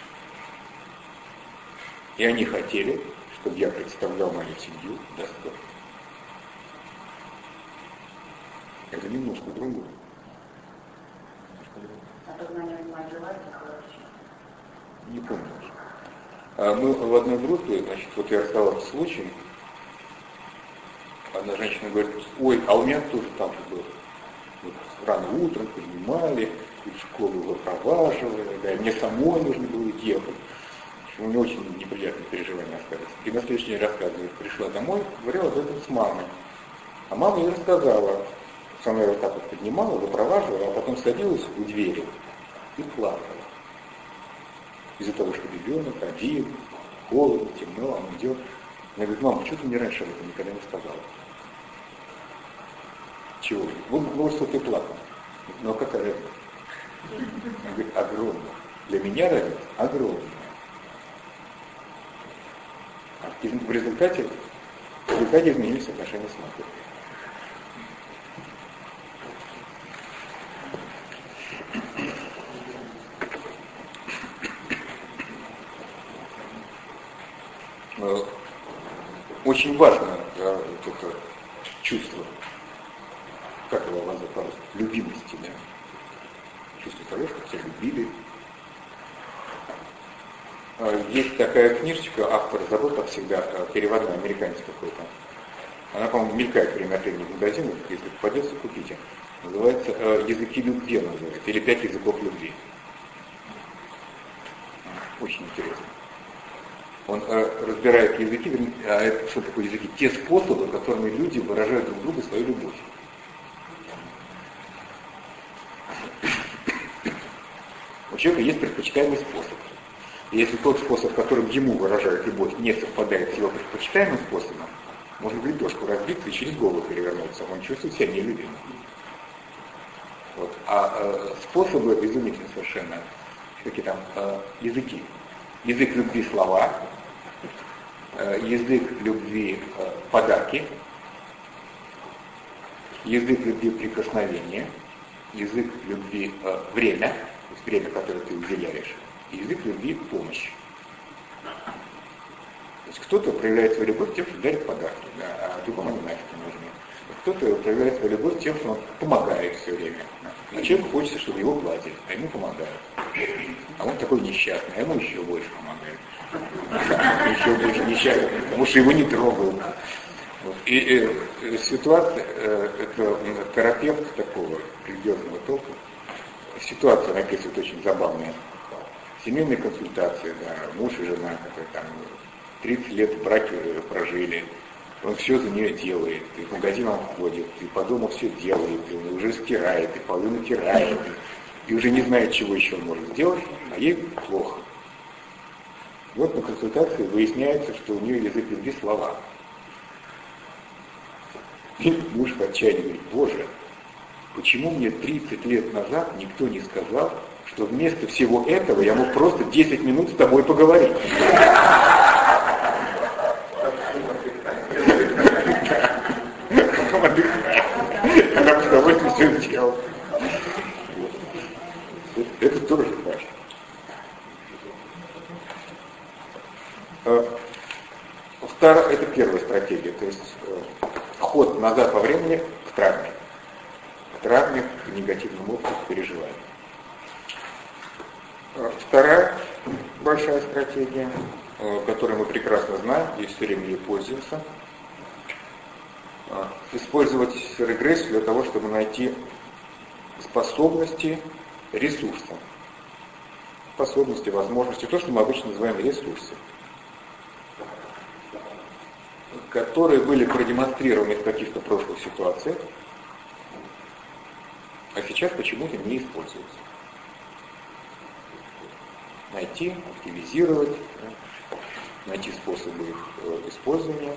И они хотели, чтобы я представлял мою семью достойно. Это немножко другое. А то на нем мать жила, короче. Не помню уже. А мы в одной группе, значит, вот я рассказал случай. Одна женщина говорит, ой, а у меня тоже там же было. Вот рано утром поднимали, и в школу выпроваживали, да, мне самой нужно было ехать. У меня очень неприятные переживания остались. И на следующий день рассказывает, пришла домой, говорила об этом с мамой. А мама ей рассказала, со мной вот так вот поднимала, выпроваживала, а потом садилась у двери и плакала. Из-за того, что ребенок один, холодно, темно, он идет. Она говорит, мама, почему ты мне раньше об этом никогда не сказала? Чего? Вот, вот что ты плакал. Ну а какая разница? Он говорит, огромная. Для меня разница огромная. И в результате, в результате изменились отношения с матерью. Очень важно, да, вот это чувство, как его назвать по-русски, любимости, да? Чувство того, что тебя любили. Есть такая книжечка, автор забыл, как всегда, переводной, американец какой-то. Она, по-моему, мелькает время от времени в магазинах, если попадется, купите. Называется «Языки любви», называется, или «Пять языков любви». Очень интересно. Он э, разбирает языки, а это, что такое языки? Те способы, которыми люди выражают друг другу свою любовь. У человека есть предпочитаемый способ. И если тот способ, которым ему выражают любовь, не совпадает с его предпочитаемым способом, можно в лепешку разбиться и через голову перевернуться. Он чувствует себя нелюбимым. Вот. А э, способы изумительны совершенно. Какие там э, языки. Язык любви — слова, язык любви — подарки, язык любви — прикосновение, язык любви — время, то есть время, которое ты уделяешь, и язык любви — помощь. То есть кто-то проявляет свою любовь тем, что дарит подарки, да, а другому не нафиг не нужны. Кто-то проявляет свою любовь тем, что он помогает все время. А человеку хочется, чтобы его гладили, а ему помогают. А он такой несчастный, а ему еще больше помогает. Еще больше несчастный, потому что его не трогают. Вот. И, и ситуация, это терапевт такого религиозного толка, ситуация написывает очень забавная. Семейные консультации, да, муж и жена, которые там тридцать лет в браке прожили. Он все за нее делает, и в магазин он ходит, и по дому все делает, и он уже стирает, и полы натирает, и, и уже не знает, чего еще он может сделать, а ей плохо. Вот на консультации выясняется, что у нее язык любви — слова. И муж в отчаянии говорит, боже, почему мне тридцать лет назад никто не сказал, что вместо всего этого я мог просто десять минут с тобой поговорить. Потом отдыхать. Она бы с удовольствием все сделала. Это тоже важно. Вторая, это первая стратегия, то есть ход назад во времени к травме. К травме, к негативному опыту, к переживанию. Вторая большая стратегия, которую мы прекрасно знаем и все время ей пользуемся, использовать регрессию для того, чтобы найти способности, ресурсы. Способности, возможности, то, что мы обычно называем ресурсы, которые были продемонстрированы в каких-то прошлых ситуациях, а сейчас почему-то не используются. Найти, активизировать, найти способы их использования.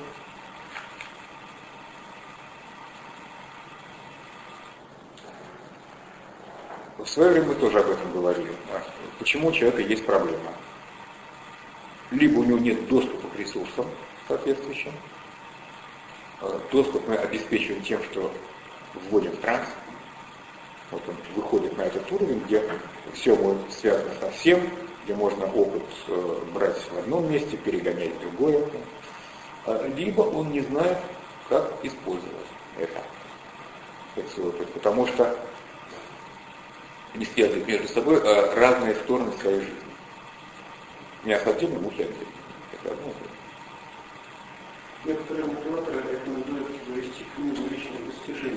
В свое время мы тоже об этом говорили. Почему у человека есть проблема? Либо у него нет доступа к ресурсам соответствующим. Доступ мы обеспечиваем тем, что вводим в транс. Вот он выходит на этот уровень, где все связано со всем, где можно опыт брать в одном месте, перегонять в другое. Либо он не знает, как использовать это. это потому что не связывают между собой а разные стороны своей жизни. Не осложнение, мухи отдельно. Это одно и то же. Некоторые мотиваторы рекомендуют завести книгу личных достижений.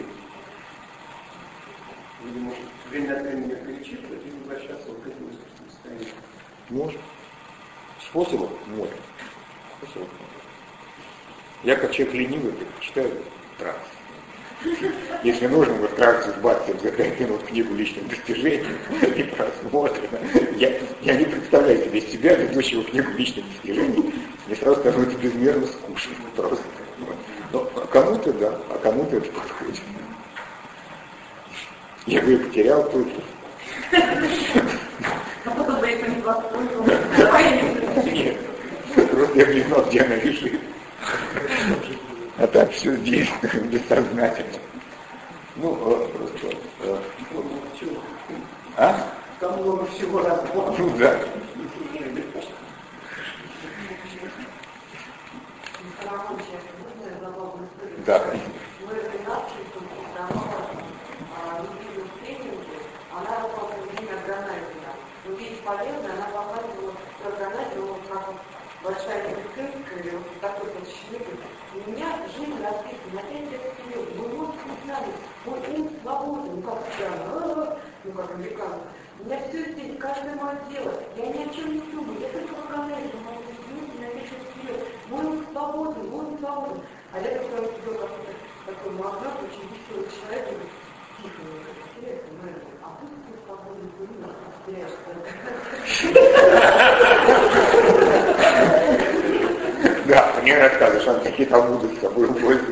Или, может, время от времени перечитывать и возвращаться вот к этому состоянию. Можно. Способов можно. Способов можно. Я, как человек ленивый, читаю транс. Если нужно, вы вкратце сбавьте за пять минут книгу личных достижений и просмотрено. Я, я не представляю себе себя, ведущего книгу личных достижений. Мне сразу становится безмерно скучно просто. Но кому-то да, а кому-то это подходит. Я бы ее потерял тут же. А потом бы это не воспользовался. Нет, просто я не знал, где она лежит. А так все здесь, бессознательно. Ну, просто... А? Там много всего разбора. Ну да. Да. Мы начали, она работала в время органайзера. Увидеть полезно, она показывала органайзер, как большая критика, вот такой вот шлеп. У меня жизнь расписана на пять лет вперед. Мы мозг не знали, мой ум свободен, ну как я, ну как американцы. У меня все здесь, каждое мое дело. Я ни о чем не думаю, я только в органайзере могу изменить на пять лет вперед. Мой ум свободен, мой ум свободен. А я когда сидел какой-то такой молодой, очень веселый человек, говорит, тихо, интересно, наверное, а тут ты свободен, ты не теряешься. Да, мне рассказываешь, он какие там будут с собой увозить.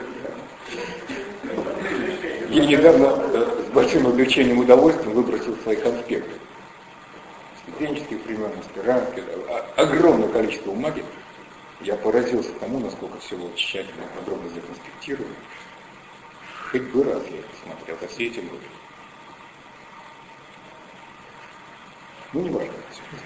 Я недавно с большим облегчением и удовольствием выбросил свои конспекты. Студенческих времен, аспирантских, огромное количество бумаги. Я поразился тому, насколько все было тщательно, подробно законспектировано. Хоть бы раз я это смотрел за все эти годы. Ну, не важно.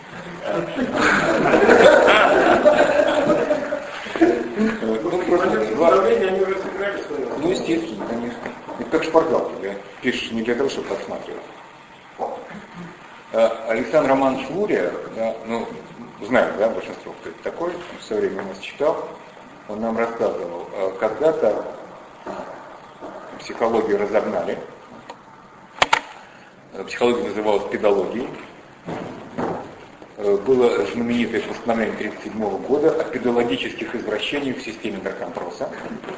Ну, просто два... Ну, естественно, конечно. Это как шпаргалки, да? Пишешь не для того, чтобы подсматривать. Александр Романович Лурия, да, ну, знаю, да, большинство, кто это такой, он все время нас читал, он нам рассказывал, когда-то психологию разогнали, психология называлась педологией, было знаменитое постановление тысяча девятьсот тридцать седьмого года о педологических извращениях в системе наркомпроса,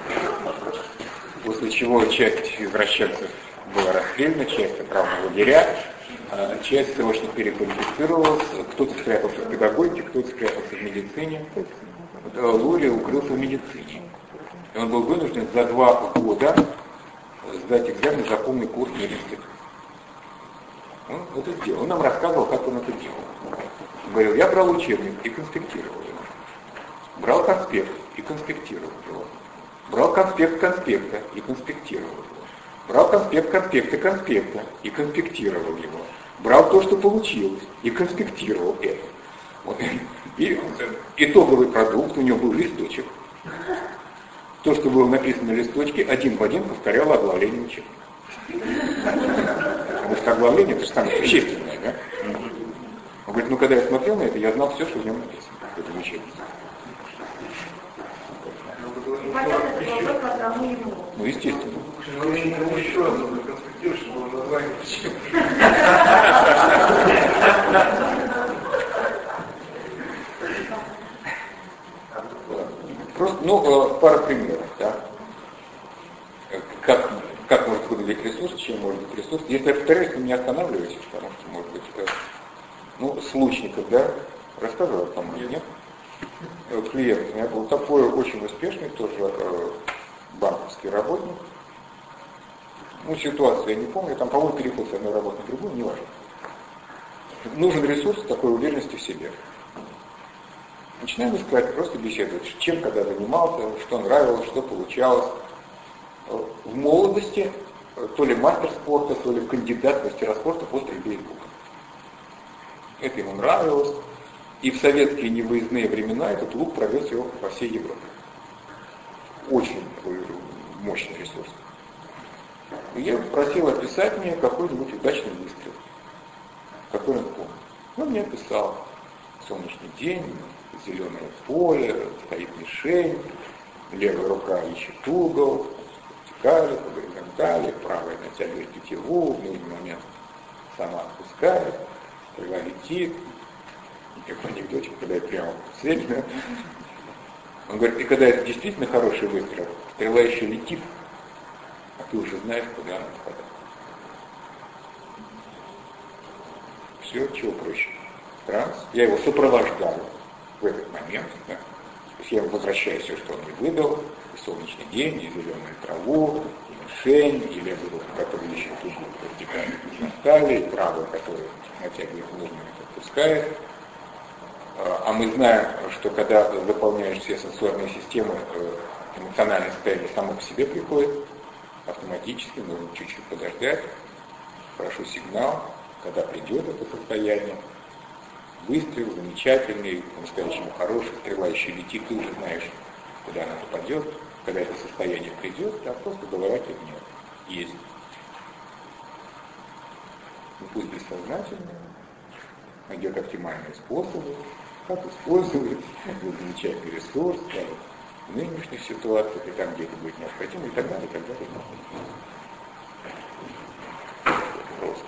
после чего часть извращенцев была расстреляна, часть отправлена в лагеря, часть срочно переквалифицировалась, кто-то спрятался в педагогике, кто-то спрятался в медицине. Лурия укрылся в медицине. И он был вынужден за два года сдать экзамен за полный курс медицины. Он это сделал. Он нам рассказывал, как он это делал. Он говорил, я брал учебник и конспектировал его. Брал конспект и конспектировал его. Брал конспект конспекта и конспектировал его. Брал конспект конспекта конспекта и конспектировал его. Брал то, что получилось, и конспектировал это. Вот. И итоговый продукт, у него был листочек. То, что было написано на листочке, один в один повторяло оглавление учебника. Потому что оглавление — это же самое существенное, да? Он говорит, ну когда я смотрел на это, я знал все, что в нем написано, в этом учебнике. Ну, естественно. Ну, еще раз конспектируешь, чтобы название учебника. Просто, ну, пара примеров, да. Как, как может выглядеть ресурс, чем может быть ресурс. Если я повторяюсь, вы не останавливаетесь, потому что, может быть, это, ну, с Лучников, да, рассказывал там или нет. Клиент у меня был такой очень успешный, тоже э, банковский работник. Ну, ситуацию я не помню, там, по-моему, переход с одной работы на другую, не важно. Нужен ресурс такой уверенности в себе. Начинаем искать, просто беседовать, чем когда занимался, что нравилось, что получалось. В молодости то ли мастер спорта, то ли кандидат в мастера спорта по стрельбе из лука. Это ему нравилось. И в советские невыездные времена этот лук провез его по всей Европе. Очень мощный ресурс. И я просил описать мне какой-нибудь удачный выстрел, который он помнит. Он мне описал. Солнечный день, зеленое поле, стоит мишень, левая рука ищет угол, вертикали, по горизонтали, правая натягивает тетиву, в нужный момент сама отпускает, стрела летит. Как в анекдоте, когда я прямо в цель, да? Он говорит, и когда это действительно хороший выстрел, стрела еще летит, а ты уже знаешь, куда она попадает. Все, чего проще. Транс. Я его сопровождаю в этот момент. Да? То есть я возвращаю все, что он мне выдал. И солнечный день, и зеленую траву, и мишень, и левую руку, которую ищет угол вертикально горизонтали, и правую, которую натягивает в нужный момент, отпускает. А мы знаем, что когда заполняешь все сенсорные системы, эмоциональное состояние само по себе приходит автоматически, нужно чуть-чуть подождать, хорошо сигнал, когда придет это состояние. Выстрел замечательный, по-настоящему хороший, стрела еще летит, ты уже знаешь, куда она попадет, когда это состояние придет, а просто голова кивнет. Есть. Ну, пусть бессознательно, найдет оптимальные способы, как использовать этот замечательный ресурс, да, в нынешних ситуациях, и там, где это будет необходимо, и так далее, и так далее. Просто.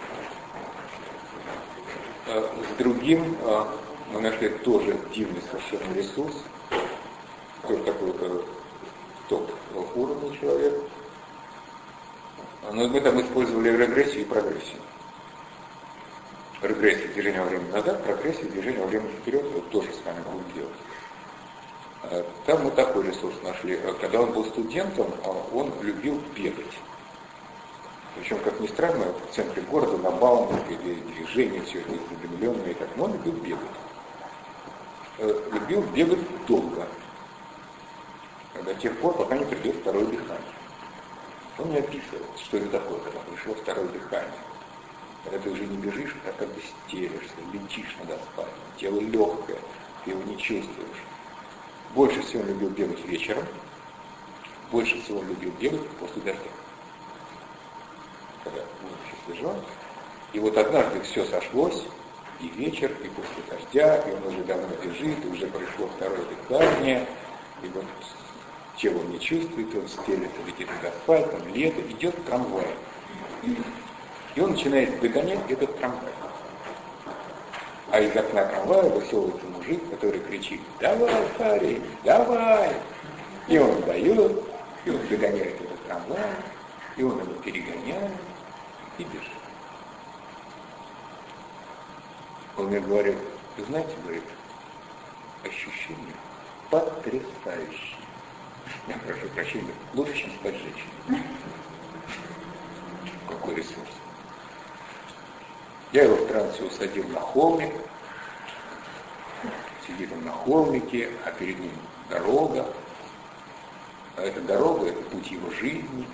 С другим мы нашли тоже дивный совершенно ресурс, тоже такой топ-уровня человек. Но мы там использовали регрессию и прогрессию. Регрессия — движение во времени назад, прогрессия — движение во времени вперед, вот тоже с вами будем делать. Там мы такой ресурс нашли. Когда он был студентом, он любил бегать. Причем, как ни странно, в центре города, на Бауманке, где движение все это задымленное и так, но он любил бегать. Любил бегать долго. До тех пор, пока не придет второе дыхание. Он мне описывает, что это такое, когда пришло второе дыхание. Когда ты уже не бежишь, а как бы стелишься, летишь над асфальтом, тело легкое, ты его не чувствуешь. Больше всего он любил бегать вечером, больше всего он любил бегать после дождя. Когда воздух свежо. И вот однажды все сошлось, и вечер, и после дождя, и он уже давно бежит, и уже пришло второе дыхание, и вот тело он не чувствует, он стелится, летит над асфальтом, лето, идет трамвай. И он начинает догонять этот трамвай. А из окна трамвая высовывается мужик, который кричит: «Давай, парень, давай!» И он дает, и он догоняет этот трамвай, и он его перегоняет и бежит. Он мне говорит: вы знаете, говорит, ощущение потрясающее. Я прошу прощения, лучше, чем стать женщиной. Какой ресурс. Я его в трансе усадил на холмик, сидит он на холмике, а перед ним дорога. А эта дорога — это путь его жизни.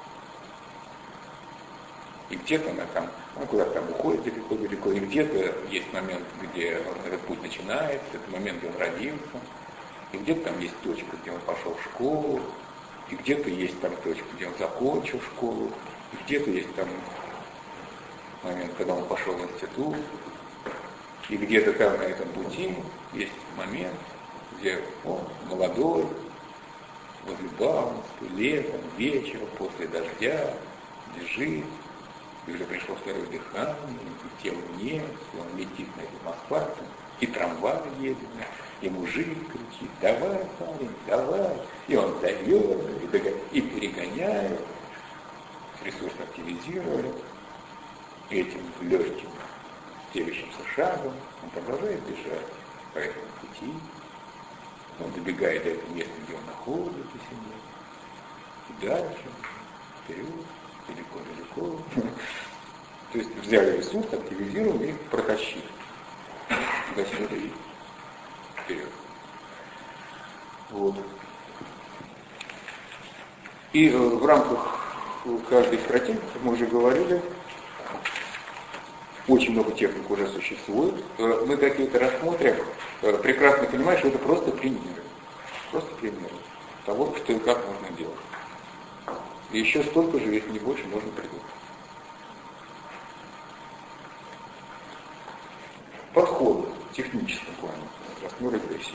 И где-то она там, ну, куда-то там уходит далеко-далеко, и где-то есть момент, где этот путь начинается, это момент, где он родился, и где-то там есть точка, где он пошел в школу, и где-то есть там точка, где он закончил школу, и где-то есть там момент, когда он пошел в институт, и где-то там на этом пути есть момент, где он молодой, возле Бауманской, летом, вечером, после дождя, лежит, и уже пришло второе дыхание, и тело нет, и он летит на этом асфальте, и трамвай едет, и мужик кричит: давай, парень, давай, и он дает, и, догоняет, и перегоняет, ресурс активизирует, и этим легким, стелющимся шагом он продолжает бежать по этому пути, он добегает до этого места, где он находится, и дальше, вперед, далеко-далеко. То есть взяли ресурс, активизировали и протащили туда-сюда и вперед. Вот. И э, в рамках каждой стратегии, как мы уже говорили, очень много техник уже существует. Э, мы какие-то рассмотрим, э, прекрасно понимая, что это просто примеры. Просто примеры того, что и как можно делать. И еще столько же, если не больше, можно придумать. Подходы в техническом плане к основной регрессии.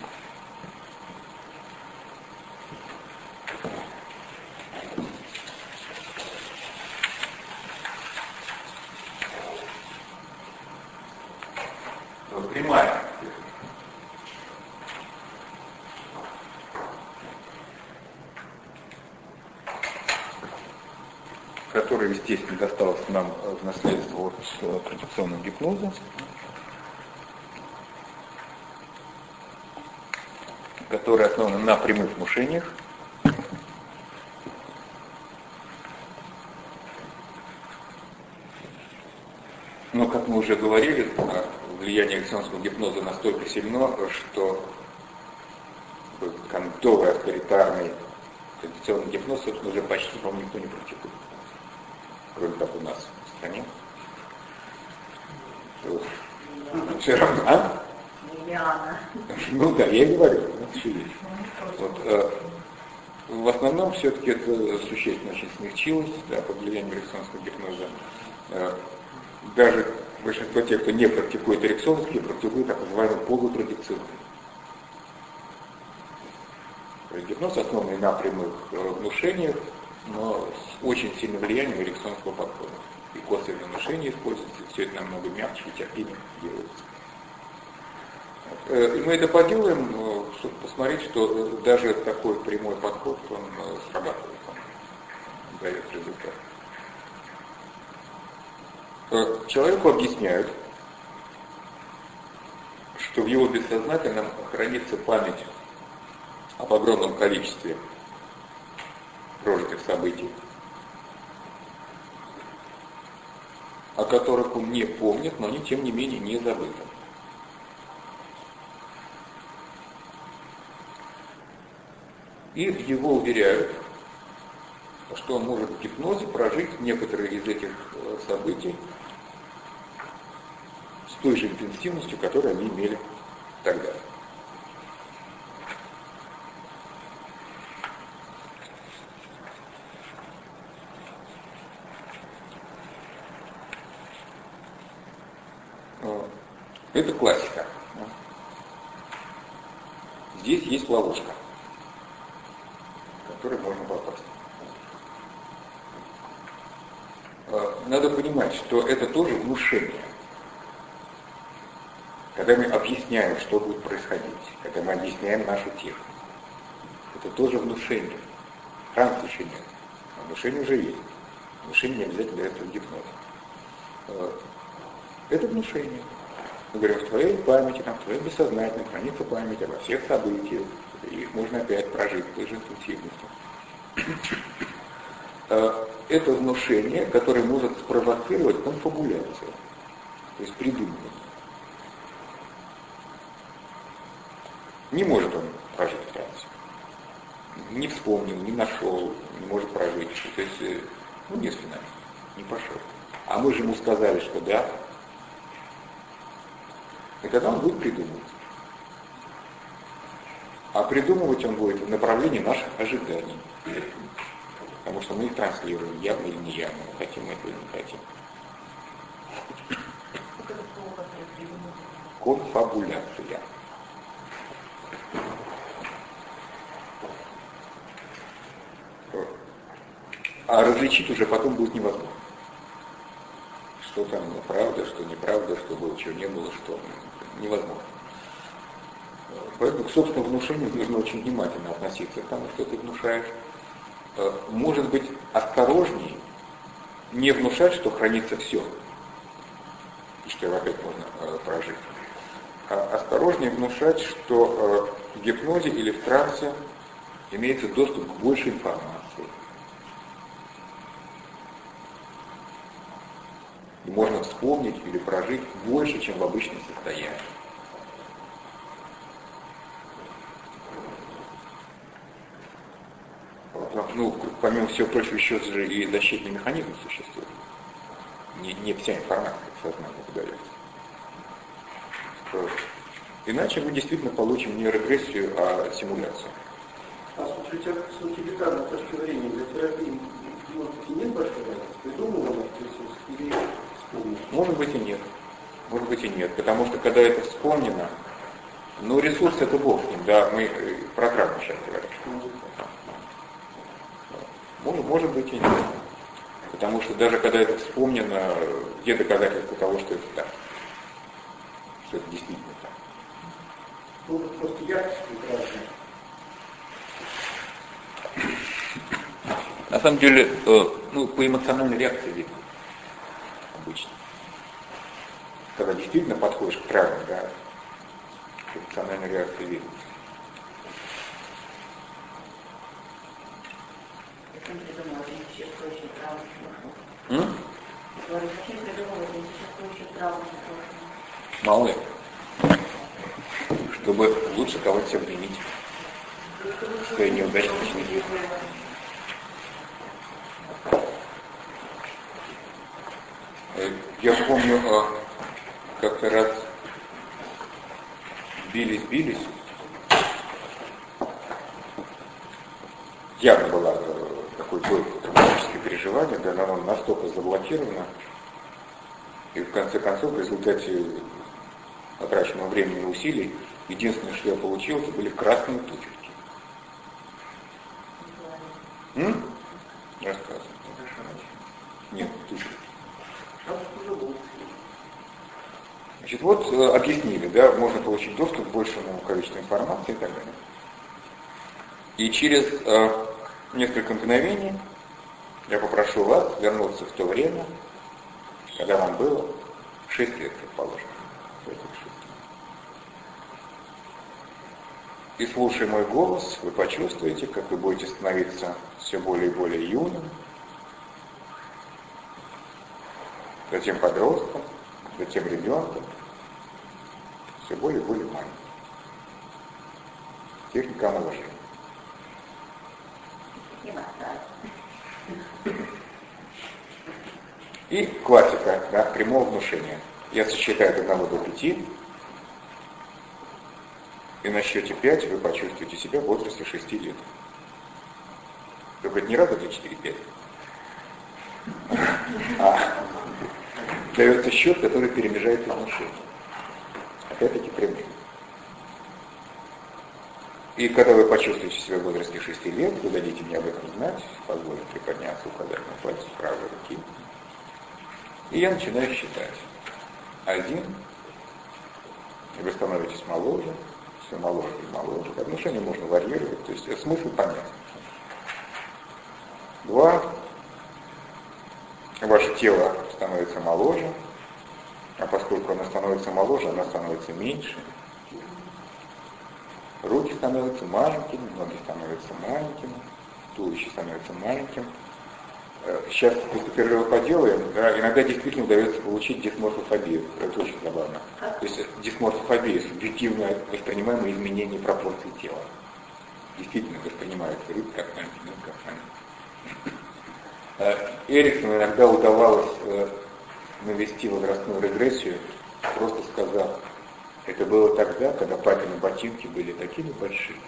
Вот прямая. Которая, естественно, досталась нам в наследство от традиционного гипноза, которая основана на прямых внушениях. Но, как мы уже говорили, влияние эриксоновского гипноза настолько сильно, что кондовый, авторитарный, традиционный гипноз, собственно, уже почти, по-моему, никто не практикует. Кроме как у нас в стране. Все равно, а? Миллиана. Ну да, я и говорю, это все есть. Вот, э, в основном все-таки это существенно очень смягчилось, да, под влиянием эриксоновского гипноза. Э, даже большинство тех, кто не практикует эриксоновский, практикует так называемый полутрадиционный. То есть гипноз, основанный на прямых э, внушениях, но с очень сильным влиянием эриксоновского подхода. И косвенное внушение используется, все это намного мягче и терпимее делается. И мы это поделаем, чтобы посмотреть, что даже такой прямой подход, он срабатывает, он дает результат. Человеку объясняют, что в его бессознательном хранится память об огромном количестве прожитых событий, о которых он не помнит, но они, тем не менее, не забыты. И его уверяют, что он может в гипнозе прожить некоторые из этих событий с той же интенсивностью, которую они имели тогда. Это классика. Здесь есть ловушка, в которую можно попасть. Надо понимать, что это тоже внушение. Когда мы объясняем, что будет происходить, когда мы объясняем нашу технику, это тоже внушение. Транс еще нет. А внушение уже есть. Внушение не обязательно для этого гипноза. Это внушение. Мы говорим, в твоей памяти, там, в твоем бессознательном хранится память обо всех событиях, и их можно опять прожить с той же интенсивностью. Это внушение, которое может спровоцировать конфабуляцию. То есть придумывает. Не может он прожить в трансе. Не вспомнил, не нашел, не может прожить. То есть, ну, нет финала, не пошел. А мы же ему сказали, что да. И тогда он будет придумывать. А придумывать он будет в направлении наших ожиданий. Потому что мы их транслируем, явно или неявно, хотим мы этого или не хотим. Конфабуляция. А различить уже потом будет невозможно. Что там правда, что неправда, что было, чего не было, что невозможно. Поэтому к собственному внушению нужно очень внимательно относиться к тому, что ты внушаешь. Может быть, осторожнее не внушать, что хранится все, и что его опять можно прожить. А осторожнее внушать, что в гипнозе или в трансе имеется доступ к большей информации. И можно вспомнить или прожить больше, чем в обычном состоянии. Ну, помимо всего прочего, еще же и защитный механизм существует. Не, не вся информация в сознание подается. Иначе мы действительно получим не регрессию, а симуляцию. А с утилитарной точки зрения для терапии может быть и нет большой разницы? Придумываемых ресурсов или вспомнить? Может быть и нет. Может быть и нет. Потому что когда это вспомнено, ну ресурс это Бог с ним, да, мы про травму сейчас говорим. Может, может быть и нет. Потому что даже когда это вспомнено, где доказательства того, что это так? Что это действительно так? Ну, просто яркость разная. На самом деле, э, ну, по эмоциональной реакции видно. Обычно. Когда действительно подходишь к травме, да, по эмоциональной реакции видно. Зачем придумывать несуществующие травмы? М? Говорю, зачем придумывать несуществующие травмы? Мало ли. Чтобы лучше кого-то себя обвинить. Своей неудачной жизни. Я помню, как-то раз бились-бились. Явно было какое-то травматическое переживание, да, оно настолько заблокировано. И в конце концов, в результате потраченного времени и усилий, единственное, что я получил, это были красные тучки. М? Рассказывай. Нет, тучки. Значит, вот э, объяснили, да, можно получить доступ к большему количеству информации и так далее. И через э, несколько мгновений я попрошу вас вернуться в то время, когда вам было шесть лет, предположим. И слушая мой голос, вы почувствуете, как вы будете становиться все более и более юным, затем подростком, затем ребенком, все более и более маленьким. Техника омоложения. И классика, да, прямого внушения. Я сосчитаю от одного до пяти, и на счете пять вы почувствуете себя в возрасте шести лет. Только это не раз, это четыре, пять. А дается счет, который перемежается внушением. Опять-таки прямым. И когда вы почувствуете себя в возрасте шести лет, вы дадите мне об этом знать, позволите приподняться указательным пальцем правой руки. И я начинаю считать. Один. И вы становитесь моложе, все моложе и моложе. Отношения можно варьировать, то есть смысл понятен. Два. Ваше тело становится моложе, а поскольку оно становится моложе, оно становится меньше. Руки становятся маленькими, ноги становятся маленькими, туловище становится маленьким. сейчас после перерыва поделаем, да, иногда действительно удается получить дисморфофобию. Это очень забавно. То есть дисморфофобия — субъективно воспринимаемое изменение пропорций тела. Действительно воспринимается рыб как антимин, как антимин. Эриксону иногда удавалось навести возрастную регрессию, просто сказав: это было тогда, когда папины ботинки были такими большими.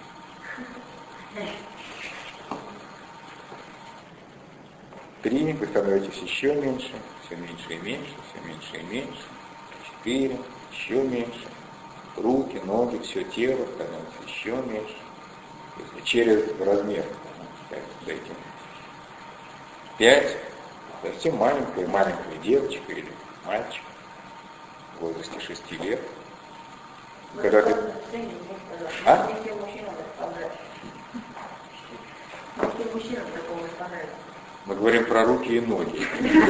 Три, вы становитесь еще меньше, все меньше и меньше, все меньше и меньше. Четыре, еще меньше. Руки, ноги, все тело становится еще меньше. Если через размер дойти. Пять, совсем маленькая, маленькая девочка или мальчик в возрасте шести лет. Когда ты... А? Мы говорим про руки и ноги.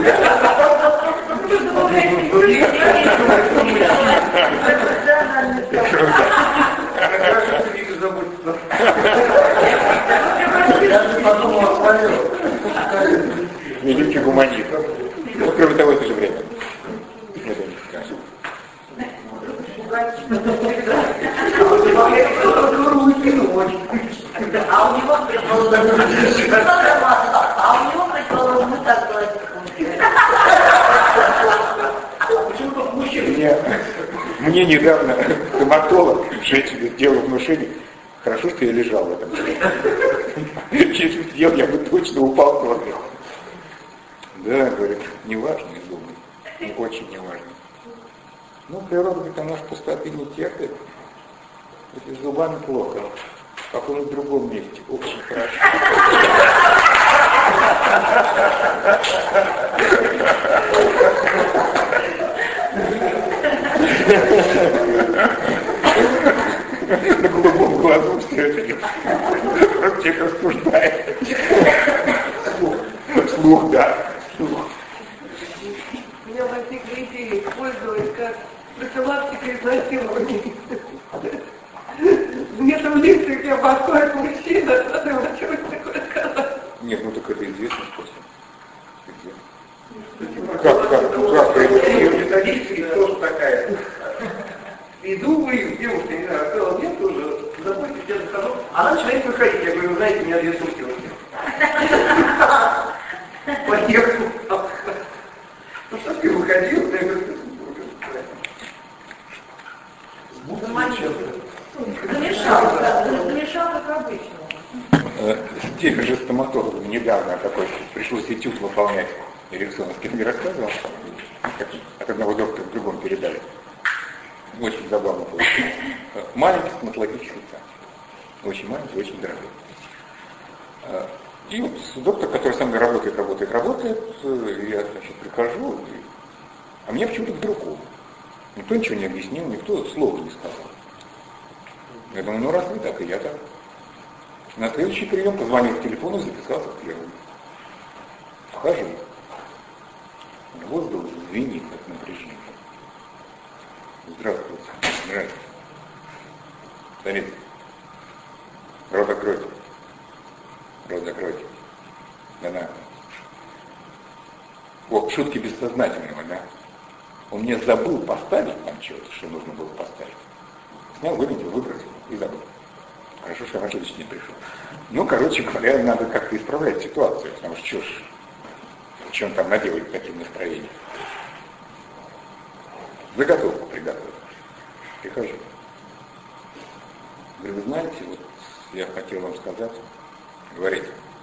Великий гуманист. Ну, кроме того, это же время. Это не скажем. А у него предположим, а у него предположим, мы так говорим. Почему-то мужчина. Мне, мне недавно стоматолог, женщина, сделала внушение. Хорошо, что я лежал в этом. Если бы съел, я бы точно упал в отдых. Да, говорит, неважные зубы. Очень неважно. Ну, природа, говорит, она ж пустоты не терпит. Если с зубами плохо, в каком-нибудь другом месте очень хорошо. На голубом глазу все это всех рассуждает. Слух. Слух, да. Слух. У меня возникла идея использовать как профилактика изнасилования. Где-то в лице, где подходит мужчина, надо ему что-нибудь такое сказать. Нет, ну так это известный способ. Как, как, как, как это? Методически тоже такая. Иду вы, девушка, не знаю, сказала, нет, тоже, заботьтесь, я захожу. Она начинает выходить, я говорю, знаете, меня две сутки вот. Поехал. Ну что ты выходил? Я говорю, Замешал, как обычно. С теми же стоматологами недавно такой пришлось этюд выполнять. Эриксоновский мне рассказывал, от одного доктора к другому передали. Очень забавно получилось. Маленький стоматологический центр. Очень маленький, очень дорогой. И вот доктор, который со мной работает, работает, работает, я, значит, прихожу, и... а мне почему-то к другому. Никто ничего не объяснил, никто слова не сказал. Я думаю, ну раз вы так, и я так. На следующий прием позвонил в телефон и записался в первый. Вхожу. Воздух звенит от напряжения. Здравствуйте. Здравствуйте. Смотрите. Рот закройте. Рот закройте. Да-да. О, шутки бессознательного, да? Он мне забыл поставить там что-то, что нужно было поставить. Снял, вылетел, выбросил и забыл. Хорошо, что я на следующий день пришел. Ну, короче говоря, надо как-то исправлять ситуацию, потому что что ж, в чем там наделать таким настроением. Заготовку приготовил. Прихожу. Говорю, вы знаете, вот я хотел вам сказать, говорите.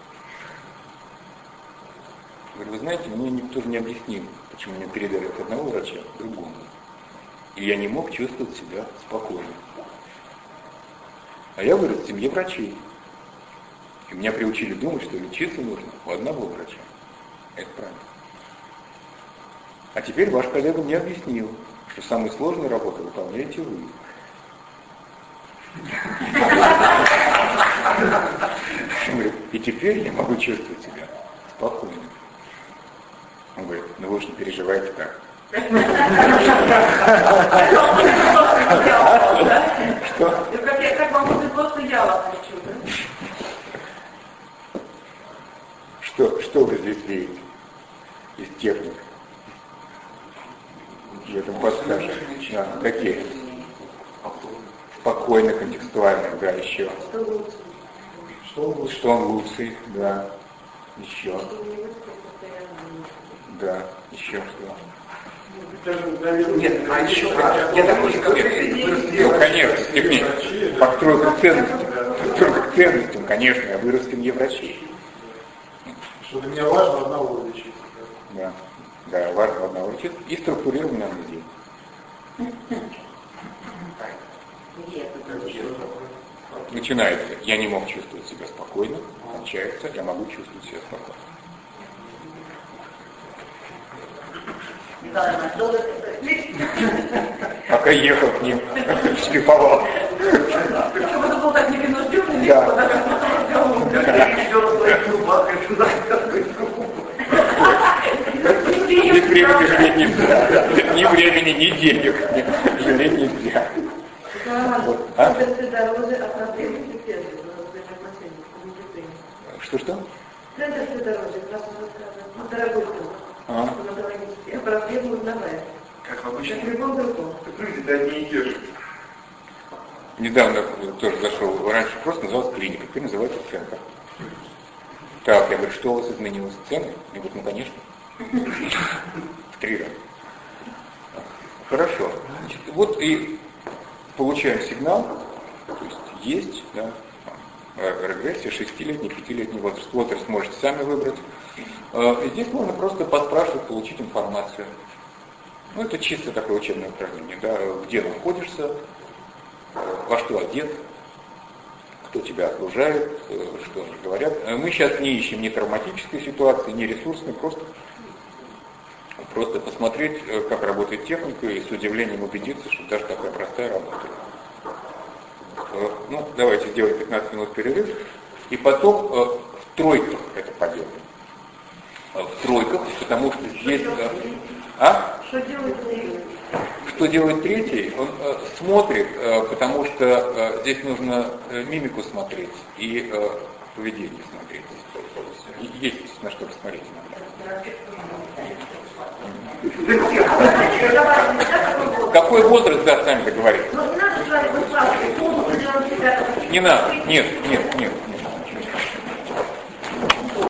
Говорю, вы знаете, мне никто не объяснил, почему меня передали от одного врача к другому. И я не мог чувствовать себя спокойно. А я вырос в семье врачей. И меня приучили думать, что лечиться нужно у одного врача. Это правда. А теперь ваш коллега мне объяснил, что самую сложную работу выполняете вы. И теперь я могу чувствовать себя спокойно. Он говорит, ну вы уж не переживайте так. Что? Как могу быть просто я вас лечу, да? Что, что вы здесь видите из техник? В этом пассаже. Да, какие? Спокойно, контекстуально, да, еще. Что он, что он лучший, да. Еще. Да, еще что. Нет, а еще я такой Ну, конечно, нет, постройка к ценностям. Постройка к ценностям, конечно, я вырос в семье врачей. Что для меня важно одного лечить. Да, да, важно одного лечить и структурированная анестезия. Начинается, я не мог чувствовать себя спокойно, кончается, я могу чувствовать себя спокойно. Пока ехал к ним, шлифовал. Чтобы это был так непринужденный, Здесь времени жалеть нельзя. Ни времени, ни денег. Жалеть нельзя. А? Что-что? Центр вседорожья, дорогой друг. А? Проблему узнавая. Как обычно. Как в любом другом. Люди-то одни и те же. Недавно тоже зашел, раньше просто называлась клиника, теперь называется центр. Так, я говорю, что у вас изменилось? Цены? Я говорю, ну конечно. В три раза. Хорошо. Значит, вот и получаем сигнал, то есть есть, да, регрессия, шестилетний, пятилетний возраст. Возраст можете сами выбрать. И здесь можно просто поспрашивать, получить информацию. Ну, это чисто такое учебное упражнение, да, где находишься, во что одет, кто тебя окружает, что они говорят. Мы сейчас не ищем ни травматической ситуации, ни ресурсной, просто, просто посмотреть, как работает техника, и с удивлением убедиться, что даже такая простая работает. Ну, давайте сделаем пятнадцать минут перерыв, и потом в тройках это поделаем. В тройках, потому что здесь... А? Что делает третий? Что делает третий? Он э, смотрит, э, потому что э, здесь нужно э, мимику смотреть и э, поведение смотреть. И есть на что посмотреть иногда. Какой возраст, да, сами договорились? Ну, не надо с вами высказывать, полностью делать себя. Не надо, нет, нет, нет.